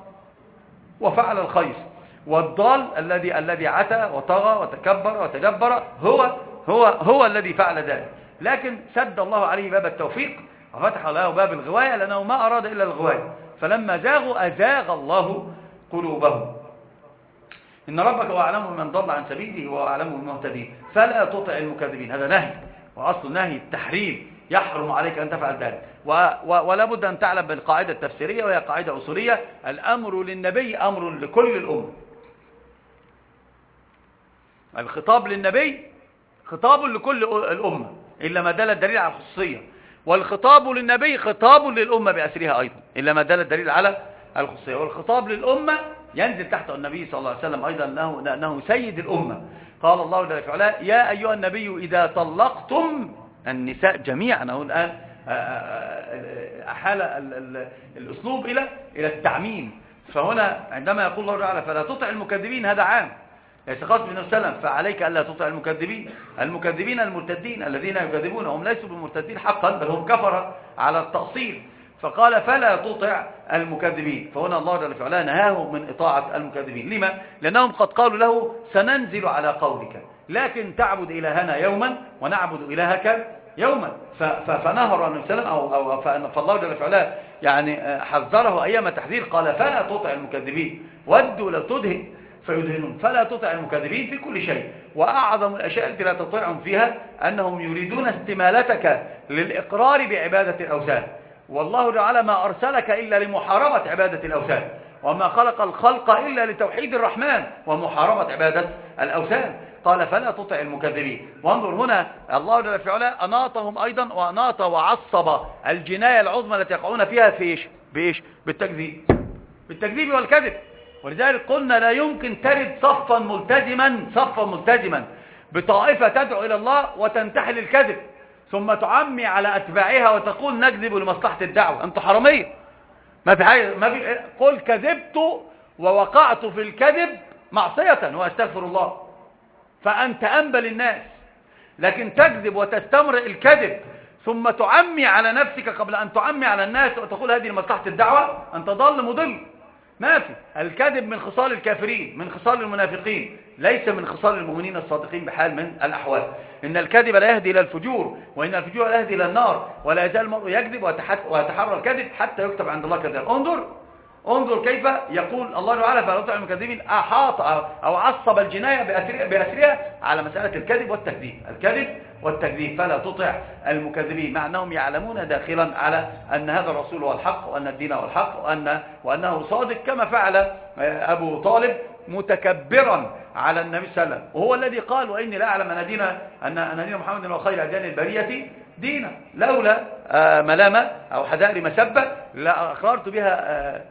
وفعل الخير. والضال الذي الذي عتى وطغى وتكبر وتجبر هو هو هو الذي فعل ذلك، لكن سد الله عليه باب التوفيق وفتح له باب الغواية، لأنه ما أراد إلا الغواية. فلما زاغوا أزاغ الله قلوبهم. إن ربك هو أعلم من ضل عن سبيله وهو أعلم بالمهتدين فلا تطع المكذبين. هذا نهي، وأصل النهي التحريم، يحرم عليك أن تفعل ذلك. ولا بد أن تعلم بالقاعدة التفسيرية، وهي قاعدة أصولية: الأمر للنبي أمر لكل الأمة. الخطاب للنبي خطاب لكل الأمة إلا ما دل الدليل على الخصوصية، والخطاب للنبي خطاب للأمة بأسرها أيضا إلا ما دل الدليل على الخصوصية. والخطاب للأمة ينزل تحت النبي صلى الله عليه وسلم أيضا أنه, أنه سيد الأمة. قال الله جل وعلا: يا أيها النبي إذا طلقتم النساء جميعا. أقول الآن أحال الأسلوب إلى إلى التعميم. فهنا عندما يقول الله تعالى: فلا تطع المكذبين، هذا عام ليس خاص بالنبي صلى الله عليه وسلم. فعليك ألا تطع المكذبين. المكذبين المرتدين الذين يكذبون هم ليسوا بالمرتدين حقا، بل هم كفر على التأصيل. فقال: فلا تطع المكذبين. فهنا الله جل وعلا نهاهم من إطاعة المكذبين. لما؟ لأنهم قد قالوا له: سننزل على قولك لكن تعبد إلهنا يوما ونعبد إلهك يوما. فنهر النبي صلى الله عليه وسلم، أو فالله جل وعلا يعني حذره أيام تحذير، قال: فلا تطع المكذبين ودوا لو تدهن فيدهنون. فلا تطع المكذبين في كل شيء. وأعظم الأشياء التي لا تطيعهم فيها أنهم يريدون استمالتك للإقرار بعبادة الأوثان. والله تعالى ما أرسلك إلا لمحاربة عبادة الأوثان، وما خلق الخلق إلا لتوحيد الرحمن ومحاربة عبادة الأوثان. قال: فلا تطع المكذبين. وانظر هنا الله جل وعلا أناطهم أيضا، وأناط وعصب الجناية العظمى التي يقعون فيها في إيش؟ بإيش؟ بالتكذيب، بالتكذيب والكذب. ولذلك قلنا لا يمكن ترد صفا ملتزما صفا ملتزما بطائفة تدعو إلى الله وتنتحل الكذب ثم تعمي على أتباعها وتقول نكذب لمصلحة الدعوة. أنت حرامية. ما في حاجة، ما في. قل كذبت ووقعت في الكذب معصية وأستغفر الله، فأنت أنبل الناس. لكن تكذب وتستمرئ الكذب ثم تعمي على نفسك قبل أن تعمي على الناس وتقول هذه لمصلحة الدعوة، أنت ضال مضل. ما في. الكذب من خصال الكافرين، من خصال المنافقين، ليس من خصال المؤمنين الصادقين بحال من الأحوال. إن الكذب لا يهدي إلى الفجور، وإن الفجور لا يهدي إلى النار، ولا يزال المرء يكذب ويتحرى الكذب حتى يكتب عند الله كذاب. انظر انظر كيف يقول الله تعالى: فلا تطع المكذبين. أحاط أو عصب الجناية بأسرها على مسألة الكذب والتكذيب، الكذب والتكذيب. فلا تطع المكذبين، مع أنهم يعلمون داخلا على أن هذا الرسول هو الحق، وأن الدين هو الحق، وأن وأنه صادق، كما فعل أبو طالب متكبرا على النبي صلى الله عليه وسلم، وهو الذي قال: وإني لا أعلم أن دين أن دين محمد هو خير أديان البرية دينا، لولا ملامة أو حذائر مسبة لأقررت بها،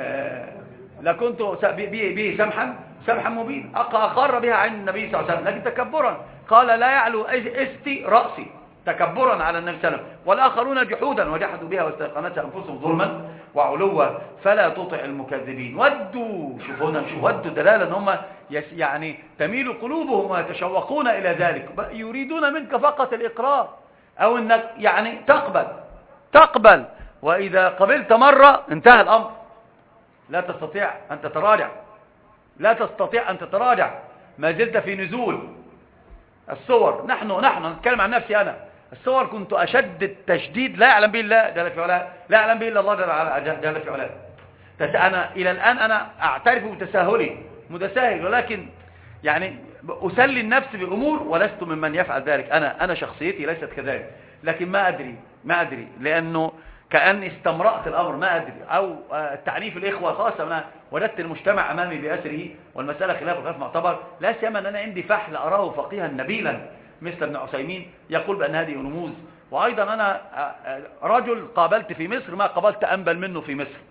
لكنت به سمحا سمحا مبين، أقر بها عن النبي صلى الله عليه وسلم، لكن تكبرا. قال: لا يعلو استي رأسي، تكبرا على النبي صلى الله عليه وسلم. والآخرون جحودا وجحدوا بها واستيقنتها أنفسهم ظلما وعلوا. فلا تطع المكذبين ودوا. شوف هنا، شوف ودوا دلالة أن هم يعني تميل قلوبهم ويتشوقون إلى ذلك، يريدون منك فقط الإقرار، أو أنك يعني تقبل تقبل وإذا قبلت مرة انتهى الأمر، لا تستطيع أن تتراجع، لا تستطيع أن تتراجع، ما زلت في نزول. الصور، نحن نحن نتكلم عن نفسي أنا، الصور كنت أشد التشديد لا يعلم به الله جل في علاه، لا يعلم به إلا الله جل في علاه. أنا إلى الآن أنا أعترف بتساهلي، متساهل، ولكن يعني أسلي النفس بأمور ولست ممن يفعل ذلك. أنا أنا شخصيتي ليست كذلك، لكن ما أدري ما أدري لأنه كأني استمرأت الأمر، ما أدري، أو تعنيف الإخوة خاصة. أنا وجدت المجتمع أمامي بأسره، والمسألة خلاف وخلاف معتبر، لا سيما أن أنا عندي فحل أراه فقيها نبيلا مثل ابن عثيمين يقول بأن هذه رموز. وأيضا أنا رجل قابلت في مصر ما قابلت أنبل منه في مصر،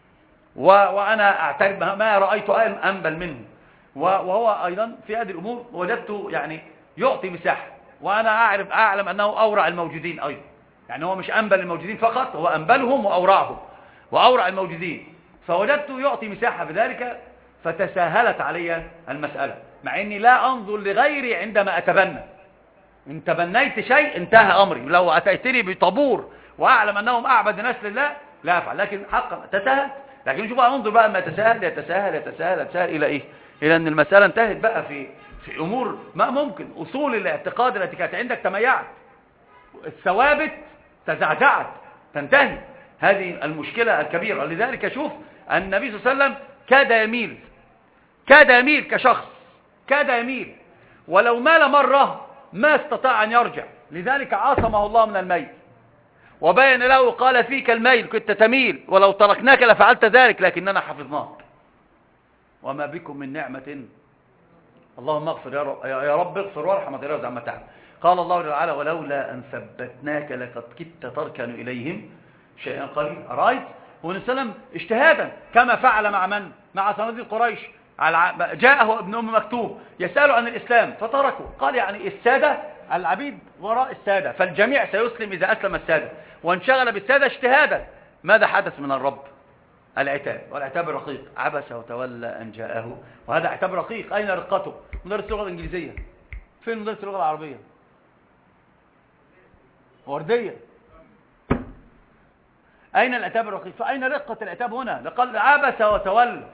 وأنا أعترف ما رأيت أنبل منه، وهو أيضا في هذه الأمور وجدته يعني يعطي مساحة، وأنا أعرف أعلم أنه أورع الموجودين أيضا، يعني هو مش أنبل الموجودين فقط، هو أنبلهم وأورعهم وأورع الموجودين، فوجدته يعطي مساحة بذلك، فتساهلت علي المسألة، مع أني لا أنظر لغيري عندما أتبنى. إن تبنيت شيء انتهى أمري، لو أتيتني بطابور وأعلم أنهم أعبد ناس لله لا أفعل، لكن حقا تساهل. لكن شوف بقى، انظر بقى ما تساهل يتساهل يتساهل يتساهل إلى إيه؟ إلى أن المسألة انتهت بقى في في أمور ما ممكن. أصول الاعتقاد التي كانت عندك تميعت، الثوابت تزعزعت، تنتهي. هذه المشكلة الكبيرة. لذلك شوف النبي صلى الله عليه وسلم كاد يميل، كاد يميل كشخص، كاد يميل، ولو مال مرة ما استطاع أن يرجع، لذلك عصمه الله من الميل، وبين له قال فيك الميل كنت تميل، ولو تركناك لفعلت ذلك لكننا حفظناك، وما بكم من نعمة اللهم اغفر يا رب, يا رب اغفر وارحم وتجاوز عما تعمل. قال الله تعالى ولولا أن ثبتناك لقد كدت تركن إليهم شيئا قليلا. رأيت والنبي صلى الله عليه وسلم اجتهادا كما فعل مع من؟ مع صناديد قريش. جاءه ابن أم مكتوم يسأله عن الإسلام فتركه، قال يعني السادة العبيد وراء السادة، فالجميع سيسلم إذا أسلم السادة، وانشغل بالسادة اجتهادا. ماذا حدث من الرب؟ العتاب، والعتاب الرقيق. عبس وتولى أن جاءه، وهذا عتاب رقيق. أين رقته؟ مدرس اللغة الإنجليزية فين؟ مدرس اللغة العربية وردية. أين العتاب الرقيق؟ فأين رقة العتاب هنا؟ لقد عبس وتولى.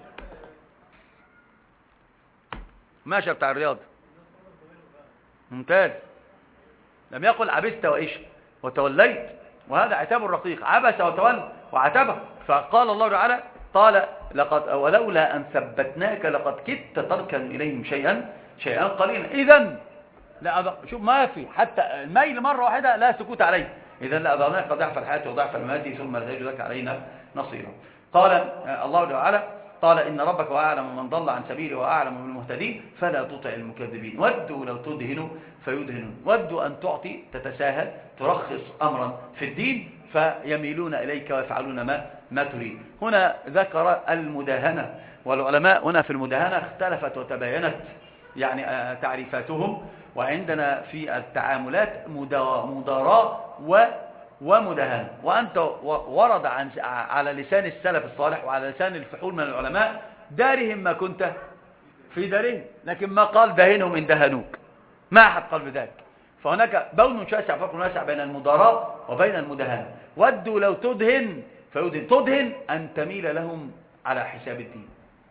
ماشي بتاع الرياض ممتاز. لم يقل عبست وإيش وتوليت، وهذا عتاب الرقيق. عبس وتولى وعتبه. فقال الله تعالى قال لقد ولولا أن ثبتناك لقد كدت تركن إليهم شيئا شيئا قليلا. إذن لا شوف ما في حتى الميل مرة واحدة لا سكوت عليه. إذن لأضعناك ضعف الحياة وضعف الممات ثم لا تجد لك علينا نصيرا. قال الله تعالى قال إن ربك هو أعلم من ضل عن سبيله وأعلم بالمهتدين فلا تطع المكذبين. ودوا لو تدهنوا فيدهنون. ودوا أن تعطي تتساهل ترخص أمرا في الدين فيميلون إليك ويفعلون ما ما تريد. هنا ذكر المداهنة، والعلماء هنا في المداهنة اختلفت وتباينت يعني تعريفاتهم. وعندنا في التعاملات مداراة ومداهنة، وأنت ورد عن على لسان السلف الصالح وعلى لسان الفحول من العلماء دارهم ما كنت في دارهم، لكن ما قال دهنهم إن دهنوك، ما أحد قال بذلك. فهناك بون شاسع فرق واسع بين المداراة وبين المداهنة. ودوا لو تدهن فيدهن. تدهن أن تميل لهم على حساب الدين،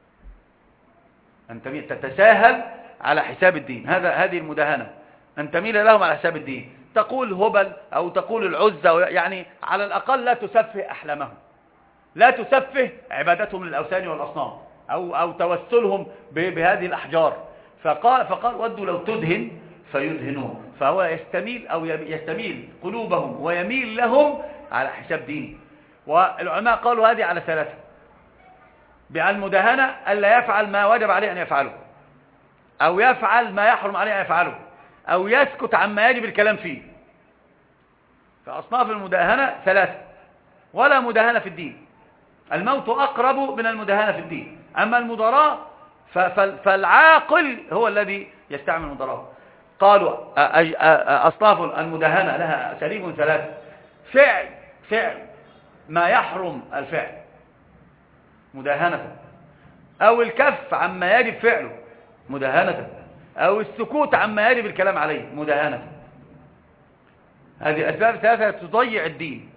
أن تميل تتساهل على حساب الدين. هذا هذه المداهنة، أن تميل لهم على حساب الدين. تقول هبل أو تقول العزة، يعني على الأقل لا تسفه أحلامهم، لا تسفه عبادتهم للأوثان والأصنام أو أو توسلهم بهذه الأحجار. فقال فقال ودوا لو تدهن فيدهنون. فهو يستميل أو يستميل قلوبهم ويميل لهم على حساب دين. والعلماء قالوا هذه على ثلاثة: بالمداهنة ألا يفعل ما وجب عليه أن يفعله، أو يفعل ما يحرم عليه أن يفعله، أو يسكت عما يجب الكلام فيه. فأصناف المداهنة ثلاثة، ولا مداهنة في الدين. الموت أقرب من المداهنة في الدين. أما المداراة فالعاقل هو الذي يستعمل المداراة. قالوا أصناف المداهنة لها أساليب ثلاثة: فعل فعل ما يحرم الفعل مداهنة، أو الكف عما يجب فعله مداهنة، أو السكوت عما يجب الكلام عليه مداهنة. هذه الأسباب الثلاثة تضيع الدين.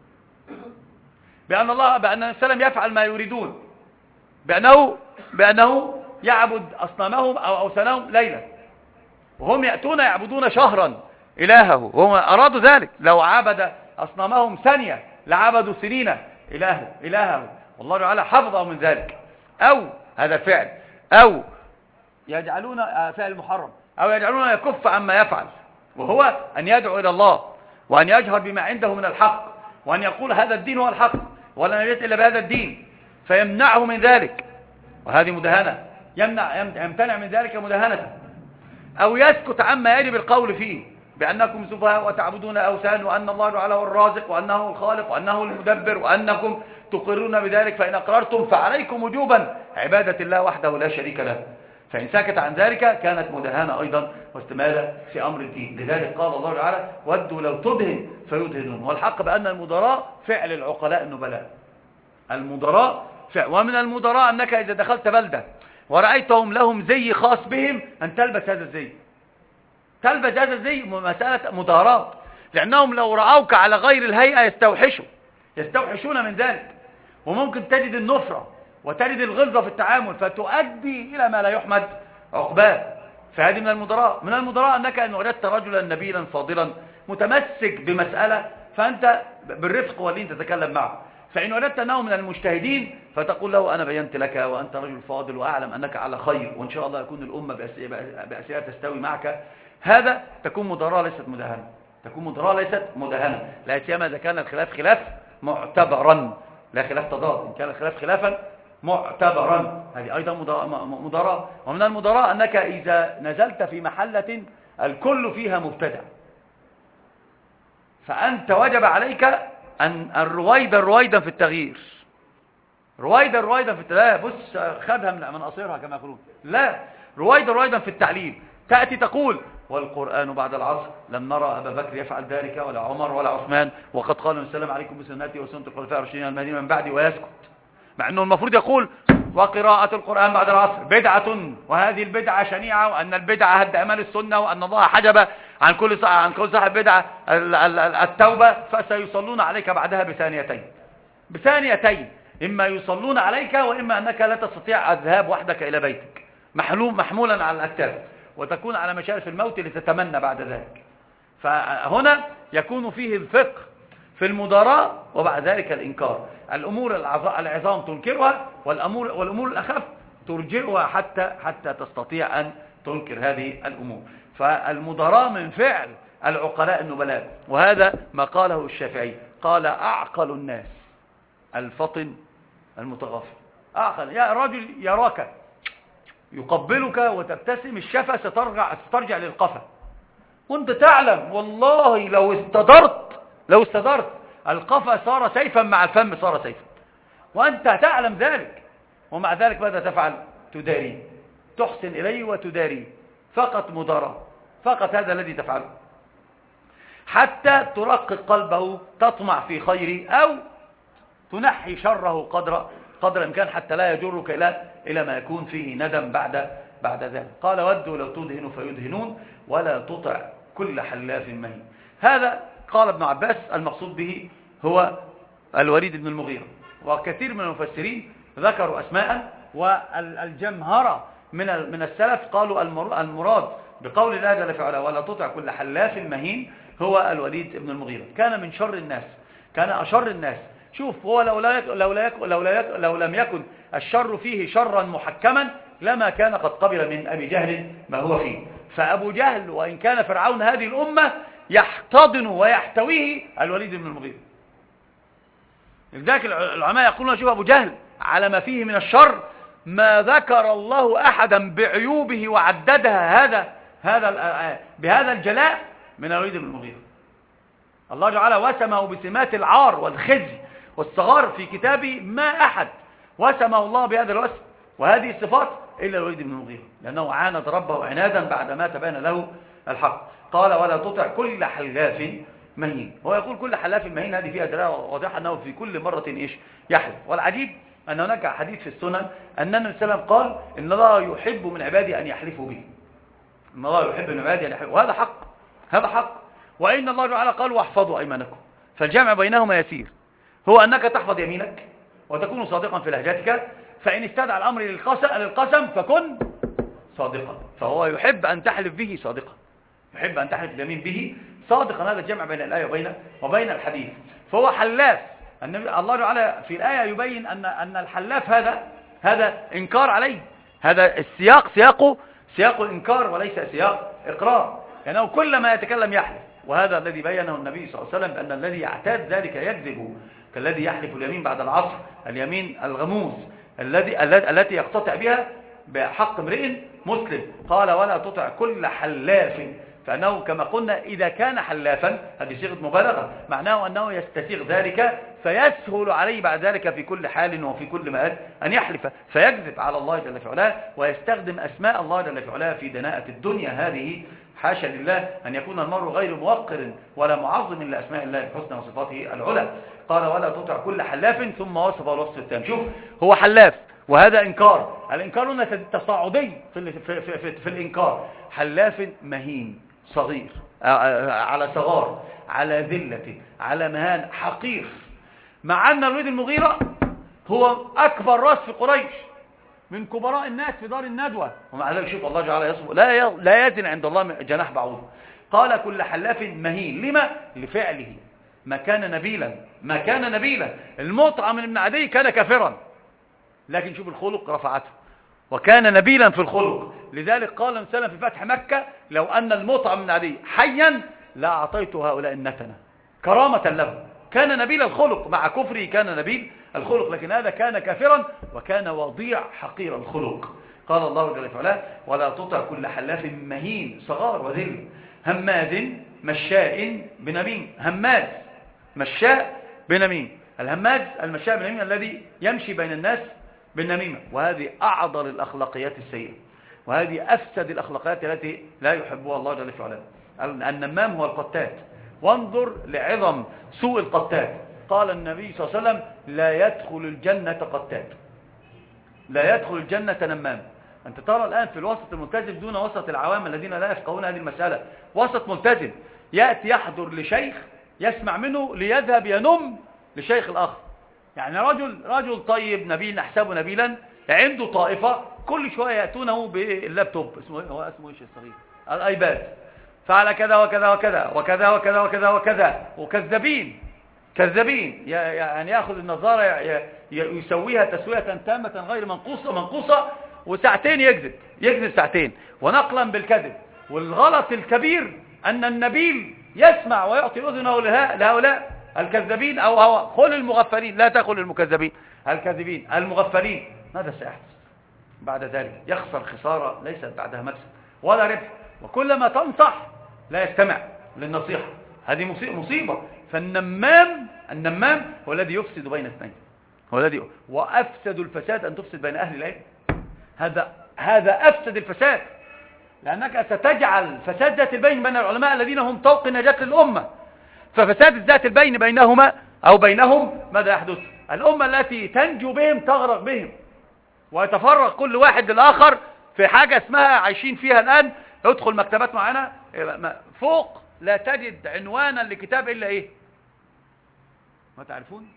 بأن الله بأن النبي صلى الله عليه وسلم يفعل ما يريدون، بأنه بأنه يعبد أصنامهم أو أوثانهم ليلة، وهم يأتون يعبدون شهرا إلهه، وهم أرادوا ذلك. لو عبد أصنامهم ثانية لعبدوا سنين إلهه إلهه والله تعالى حفظه من ذلك. أو هذا الفعل، أو يجعلون فعل محرم، أو يجعلون يكف عما يفعل، وهو أن يدعو إلى الله وأن يجهر بما عنده من الحق، وأن يقول هذا الدين هو الحق ولا نبيت إلا بهذا الدين، فيمنعه من ذلك، وهذه مداهنة. يمنع يمتنع من ذلك مداهنة. أو يسكت عما يجب القول فيه، بأنكم سفهاء وتعبدون أوثان، وأن الله تعالى هو الرازق، وأنه الخالق، وأنه المدبر، وأنكم تقرون بذلك، فإن أقررتم فعليكم وجوبا عبادة الله وحده لا شريك له. فإن سكت عن ذلك كانت مداهنة أيضا واستمالة في أمر الدين. لذلك قال الله تعالى ودوا لو تدهن فيدهنون. والحق بأن المدراء فعل العقلاء النبلاء. المدراء فعل. ومن المدراء أنك إذا دخلت بلدة ورأيتهم لهم زي خاص بهم أن تلبس هذا الزي، تلبس هذا الزي. مسألة مداراة، لأنهم لو رأوك على غير الهيئة يستوحشوا يستوحشون من ذلك، وممكن تجد النفرة وتجد الغلظة في التعامل فتؤدي إلى ما لا يحمد عقباه. فهذه من المدراء. من المدراء أنك إن وجدت رجلا نبيلا فاضلا متمسك بمسألة فأنت بالرفق واللين تتكلم معه. فإن وجدت أنه من المجتهدين فتقول له أنا بينت لك وأنت رجل فاضل وأعلم أنك على خير، وإن شاء الله يكون الأمة بأسئلة تستوي معك. هذا تكون مدراء ليست مداهنة. تكون مدراء ليست مدهنة، لا سيما إذا كان الخلاف خلاف معتبرا، لا خلاف تضاد، إن كان الخلاف خلافا معتبرا هذه أيضا مدراء. ومن المدراء أنك إذا نزلت في محلة الكل فيها مبتدع، فأنت وجب عليك أن الرويدا رويدا في التغيير، رويدا رويدا في التغيير، بص خدها من قصيرها كما يقولون، لا رويدا رويدا في التعليم. تأتي تقول والقرآن بعد العصر لم نرى أبا بكر يفعل ذلك ولا عمر ولا عثمان، وقد قالوا السلام عليكم بسنتي وسنة الخلفاء الراشدين المهديين من بعدي، ويسكت، مع أنه المفروض يقول وقراءة القرآن بعد العصر بدعة، وهذه البدعة شنيعة، وأن البدعة هد أمال السنة، وأن الله حجب عن كل عن كل صاحب بدعة التوبة، فسيصلون عليك بعدها بثانيتين بثانيتين إما يصلون عليك، وإما أنك لا تستطيع الذهاب وحدك إلى بيتك محمولا على الأكتاف، وتكون على مشارف الموت لتتمنى بعد ذلك. فهنا يكون فيه الفقه في المداراة، وبعد ذلك الإنكار. الأمور العظام تنكرها، والأمور, والأمور الأخف ترجئها حتى, حتى تستطيع أن تنكر هذه الأمور. فالمداراة من فعل العقلاء النبلاء، وهذا ما قاله الشافعي، قال أعقل الناس الفطن المتغافل. أعقل، يا رجل يراك يقبلك وتبتسم، الشفة سترجع, سترجع للقفا، وانت تعلم والله لو استدرت لو استدرت القفا صار سيفا مع الفم صار سيفا، وأنت تعلم ذلك، ومع ذلك ماذا تفعل؟ تداري، تحسن إليه وتداري، فقط مدارة، فقط هذا الذي تفعله، حتى ترقق قلبه، تطمع في خيره، أو تنحي شره قدر قدر الإمكان، حتى لا يجرك إلى إلى ما يكون فيه ندم بعد بعد ذلك. قال ودوا لو تدهنوا فيدهنون ولا تطع كل حلاف مهين. هذا قال ابن عباس المقصود به هو الوليد بن المغيرة، وكثير من المفسرين ذكروا أسماء، والجمهرة من من السلف قالوا المراد بقول الله جل وعلا ولا تطع كل حلاف مهين هو الوليد بن المغيرة. كان من شر الناس، كان أشر الناس. شوف، هو لو, لا يك... لو, لا يك... لو, لا يك... لو لم يكن الشر فيه شرا محكما لما كان قد قبل من أبي جهل ما هو فيه. فأبو جهل وإن كان فرعون هذه الأمة يحتضن ويحتويه الوليد بن المغيرة. لذلك العلماء يقولون شوف أبو جهل على ما فيه من الشر ما ذكر الله أحدا بعيوبه وعددها هذا هذا بهذا الجلاء من الوليد بن المغيرة. الله جعل وسمه بسمات العار والخزي والصغار في كتابه، ما أحد وسمه الله بهذا الوسم وهذه الصفات إلا الوليد بن المغيرة، لأنه عاند ربه عنادا بعدما تبين له الحق. قال ولا تطع كل حلاف مهين. هو يقول كل حلاف مهين، هذه فيها دلالة واضحة أنه في كل مرة إيش يحلف. والعجيب أن هناك حديث في السنن أن النبي صلى الله عليه وسلم قال إن الله يحب من عباده أن يحلفوا به، إن الله يحب من عباده أن يحلفوا، وهذا حق، هذا حق. وإن الله تعالى قال واحفظوا أيمانكم، فالجمع بينهما يسير، هو أنك تحفظ يمينك وتكون صادقا في لهجتك، فإن استدعى الأمر للقسم فكن صادقا. فهو يحب أن تحلف به صادقا، يحب أن تحلف اليمين به صادقا. هذا الجمع بين الآية وبين وبين الحديث. فهو حلاف. النبي الله تعالى في الآية يبين أن أن الحلاف هذا هذا إنكار عليه، هذا السياق سياقه سياق إنكار وليس سياق إقرار، لأنه يعني كل ما يتكلم يحلف. وهذا الذي بينه النبي صلى الله عليه وسلم بأن الذي يعتاد ذلك يكذب، كالذي يحلف اليمين بعد العصر، اليمين الغموس الذي التي يقتطع بها بحق امرئ مسلم. قال ولا تطع كل حلاف، فأنه كما قلنا إذا كان حلافا هذه صيغة مبالغة، معناه أنه يستسيغ ذلك فيسهل عليه بعد ذلك في كل حال وفي كل مآل أن يحلف، فيكذب على الله جل في علاه ويستخدم أسماء الله جل في علاه في دناءة الدنيا. هذه حاشا لله أن يكون المرء غير موقر ولا معظم لأسماء الله الحسنى وصفاته العلى. قال ولا تطع كل حلاف، ثم وصف الوصف التام. شوف، هو حلاف وهذا إنكار. الإنكار هنا تصاعدي في, في, في, في, في الإنكار. حلاف مهين صغير، على صغار، على ذلة، على مهان، حقير. مع أن الوليد المغيرة هو أكبر رأس في قريش، من كبراء الناس في دار الندوة، ومع ذلك شوف الله جعل يصف لا لا يزن عند الله جناح بعوض. قال كل حلاف مهين. لما؟ لفعله. ما كان نبيلا، ما كان نبيلا. المطعم من ابن عدي كان كافرا، لكن شوف الخلق رفعته، وكان نبيلا في الخلق. لذلك قال مثلا في فتح مكة لو أن المطعم من عدي حيا لأعطيت هؤلاء النتنة كرامة له. كان نبيل الخلق، مع كفره كان نبيل الخلق، لكن هذا كان كافرا وكان وضيع حقير الخلق. قال الله جل وعلا: ولا تطع كل حلاف مهين صغار وذل هماز مشاء بنميم. هماز مشاء بنميم. الهماز المشاء بنميم الذي يمشي بين الناس بالنميمة، وهذه أعضل الأخلاقيات السيئة، وهذه أفسد الأخلاقيات التي لا يحبها الله جل وعلا. النمام هو القتات، وانظر لعظم سوء القتات. قال النبي صلى الله عليه وسلم: لا يدخل الجنة قتات، لا يدخل الجنة نمام. أنت ترى الآن في الوسط الملتزم دون وسط العوام الذين لا يفقهون هذه المسألة. وسط ملتزم يأتي يحضر لشيخ يسمع منه ليذهب ينم لشيخ الآخر. يعني رجل رجل طيب نبيل نحسبه نبيلا، عنده طائفة كل شوية يأتونه باللابتوب، اسمه هو اسمه ايش الصغير، الايباد، فعل كذا وكذا وكذا وكذا وكذا وكذا وكذا، وكذابين كذابين. يعني ياخذ النظارة يسويها تسوية تامة غير منقوصة منقوصة وساعتين يكذب يكذب ساعتين، ونقلا بالكذب. والغلط الكبير أن النبيل يسمع ويعطي أذنه لهؤلاء الكذابين، أو هو خل المغفلين، لا تخل المكذبين، الكاذبين المغفلين. ماذا سيحدث بعد ذلك؟ يخسر خسارة ليست بعدها مكسب ولا ربح. وكلما تنصح لا يستمع للنصيحة، هذه مصيبة. فالنمام النمام هو الذي يفسد بين اثنين، هو الذي وأفسد الفساد أن تفسد بين أهل العلم. هذا هذا أفسد الفساد، لأنك ستجعل فساد ذات البين بين العلماء الذين هم طوق نجاة للأمة. ففساد ذات البين بينهما أو بينهم ماذا يحدث؟ الأمة التي تنجو بهم تغرق بهم، ويتفرق كل واحد للآخر في حاجة اسمها عايشين فيها الآن. ادخل مكتبات معنا فوق لا تجد عنوانا لكتاب إلا إيه؟ ما تعرفون؟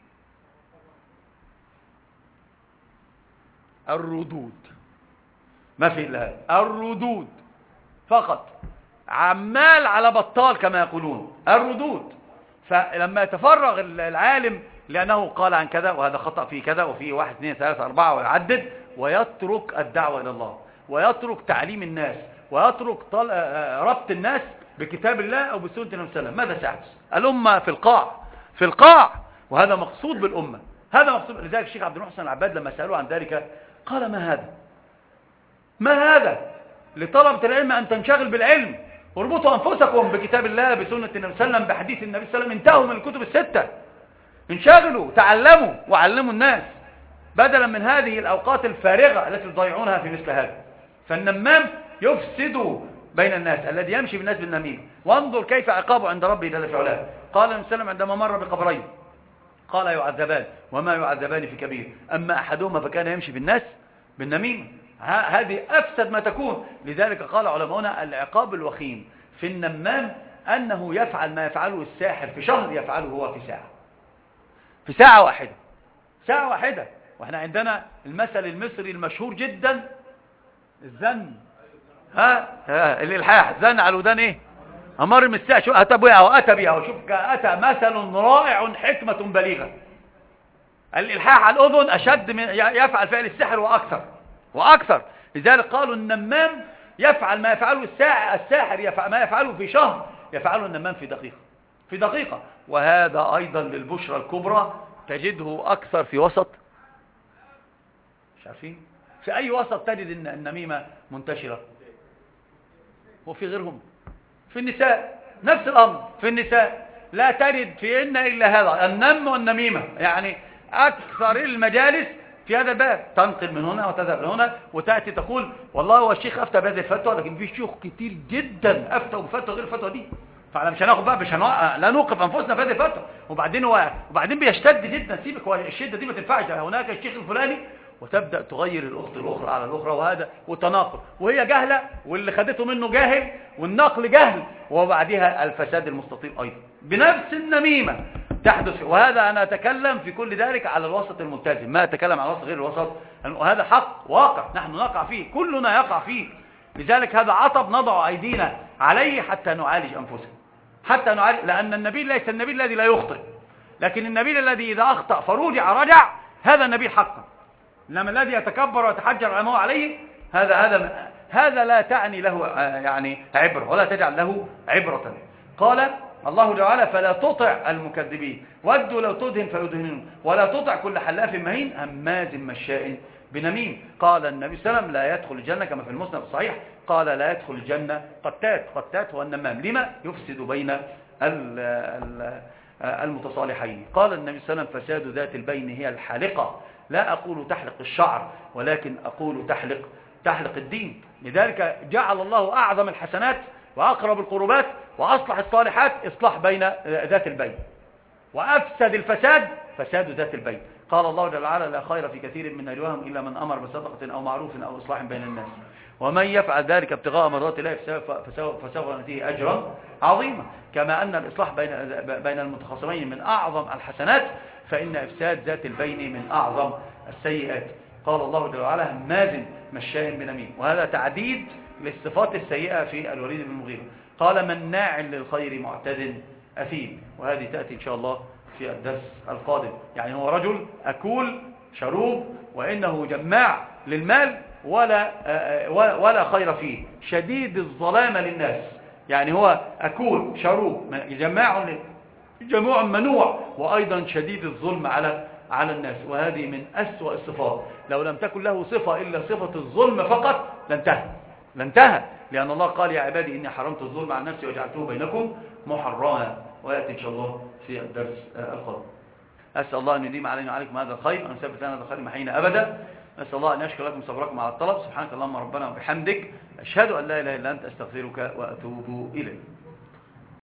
الردود. ما في إلا هذا، الردود فقط، عمال على بطال كما يقولون، الردود. فلما يتفرغ العالم لأنه قال عن كذا وهذا خطأ في كذا وفي واحد اثنين ثلاثة أربعة ويعدد، ويترك الدعوة إلى الله، ويترك تعليم الناس، ويترك ربط الناس بكتاب الله أو بسنة النبي صلى الله عليه وسلم، ماذا سيحدث؟ الأمة في القاع في القاع وهذا مقصود بالأمة، هذا مقصود. لذلك الشيخ عبد المحسن العباد لما سألوه عن ذلك قال: ما هذا ما هذا لطلبة العلم أن تنشغل بالعلم، واربطوا أنفسكم بكتاب الله بسنة النبي صلى الله عليه وسلم بحديث النبي صلى الله عليه وسلم، انتهوا من الكتب الستة، انشغلوا تعلموا وعلموا الناس بدلا من هذه الأوقات الفارغة التي تضيعونها في مثل هذا. فالنمام يفسد بين الناس، الذي يمشي بالناس بالنميم. وانظر كيف عقابه عند ربه جل وعلا. قال النبي صلى الله عليه وسلم عندما مر بقبرين قال: يعذبان وما يعذبان في كبير، أما أحدهما فكان يمشي بالناس بالنميم. هذه أفسد ما تكون. لذلك قال علماؤنا: العقاب الوخيم في النمام أنه يفعل ما يفعله الساحر في شهر يفعله هو في ساعة، في ساعة واحدة ساعة واحدة. واحنا عندنا المثل المصري المشهور جدا، الزن، ها, ها الإلحاح، زن على الودان ايه؟ أمر من الساعة، شو أتى بها وأتى بها، وشوف أتى مثل رائع حكمة بليغة. الإلحاح على الأذن أشد من يفعل فعل السحر وأكثر وأكثر. لذلك قالوا النمام يفعل ما يفعله الساحر يفعل ما يفعله في شهر يفعله النمام في دقيقة في دقيقة. وهذا أيضا للبشرى الكبرى تجده أكثر في وسط، مش عارفين في أي وسط تجد النميمة منتشرة، وفي غيرهم، في النساء نفس الأمر. في النساء لا تجد فيهن إلا هذا النم والنميمة. يعني أكثر المجالس في هذا الباب، تنقل من هنا وتذهب لهنا وتأتي تقول: والله هو الشيخ أفتى بهذه الفتوى، لكن في شيوخ كتير جدا أفتوا بفتوى غير الفتوى دي، فاحنا مش هناخد بقى، مش هنوقع لا نوقف أنفسنا في هذه الفتوى. وبعدين هو وبعدين بيشتد جدا، سيبك، والشدة دي ما تنفعش. هناك الشيخ الفلاني، وتبدأ تغير الأخت الأخرى على الأخرى، وهذا وتناقض، وهي جهلة واللي خدته منه جاهل والنقل جهل، وبعدها الفساد المستطيل أيضا بنفس النميمة تحدث. وهذا أنا أتكلم في كل ذلك على الوسط الملتزم، ما أتكلم على الوسط غير الوسط، وهذا حق واقع نحن نقع فيه، كلنا يقع فيه. لذلك هذا عطب نضع أيدينا عليه حتى نعالج أنفسنا، حتى نعالج، لأن النبي ليس النبي الذي لا يخطئ، لكن النبي الذي إذا أخطأ فرجع رجع، هذا النبي حقا. إنما الذي يتكبر ويتحجر على ما هو عليه، هذا هذا هذا لا تعني له يعني عبرة، ولا تجعل له عبرة. قال الله تعالى فلا تطع المكذبين ودوا لو تدهن فيدهنون ولا تطع كل حلاف مهين هماز مشاء بنميم. قال النبي صلى الله عليه وسلم لا يدخل الجنة كما في المسند الصحيح قال لا يدخل الجنة قتات. قتات هو النمام لما يفسد بين المتصالحين. قال النبي صلى الله عليه وسلم فساد ذات البين هي الحالقة. لا أقول تحلق الشعر ولكن أقول تحلق تحلق الدين. لذلك جعل الله أعظم الحسنات وأقرب القربات وأصلح الصالحات إصلاح بين ذات البين، وأفسد الفساد فساد ذات البين. قال الله جل وعلا لا خير في كثير من نجواهم إلا من أمر بصدقة أو معروف أو إصلاح بين الناس ومن يفعل ذلك ابتغاء مرضات الله فسوف نؤتيه أجرا عظيما. كما أن الإصلاح بين بين المتخاصمين من أعظم الحسنات فإن إفساد ذات البين من أعظم السيئات. قال الله جل وعلا هماز مشاء بنميم، وهذا تعديد للصفات السيئة في الوليد بن المغيرة. قال مناع للخير معتد أثيم، وهذه تأتي إن شاء الله في الدرس القادم. يعني هو رجل أكول شروب وإنه جماع للمال ولا ولا خير فيه، شديد الظلام للناس. يعني هو أكول شروب جماع جموع منوع وأيضا شديد الظلم على على الناس، وهذه من أسوأ الصفات. لو لم تكن له صفة إلا صفة الظلم فقط لانتهى لانتهى لأن الله قال يا عبادي إني حرمت الظلم عن نفسي وجعلته بينكم محرما، ويأتي إن شاء الله في الدرس القادم. أسأل الله أن يديم علينا وعليكم هذا الخير وأن يثبت لنا هذا الخير محينا أبدا. أسأل الله أن يشكر لكم صبركم على الطلب. سبحانك اللهم ربنا وبحمدك أشهد أن لا إله إلا أنت أستغفرك وأتوب إليك.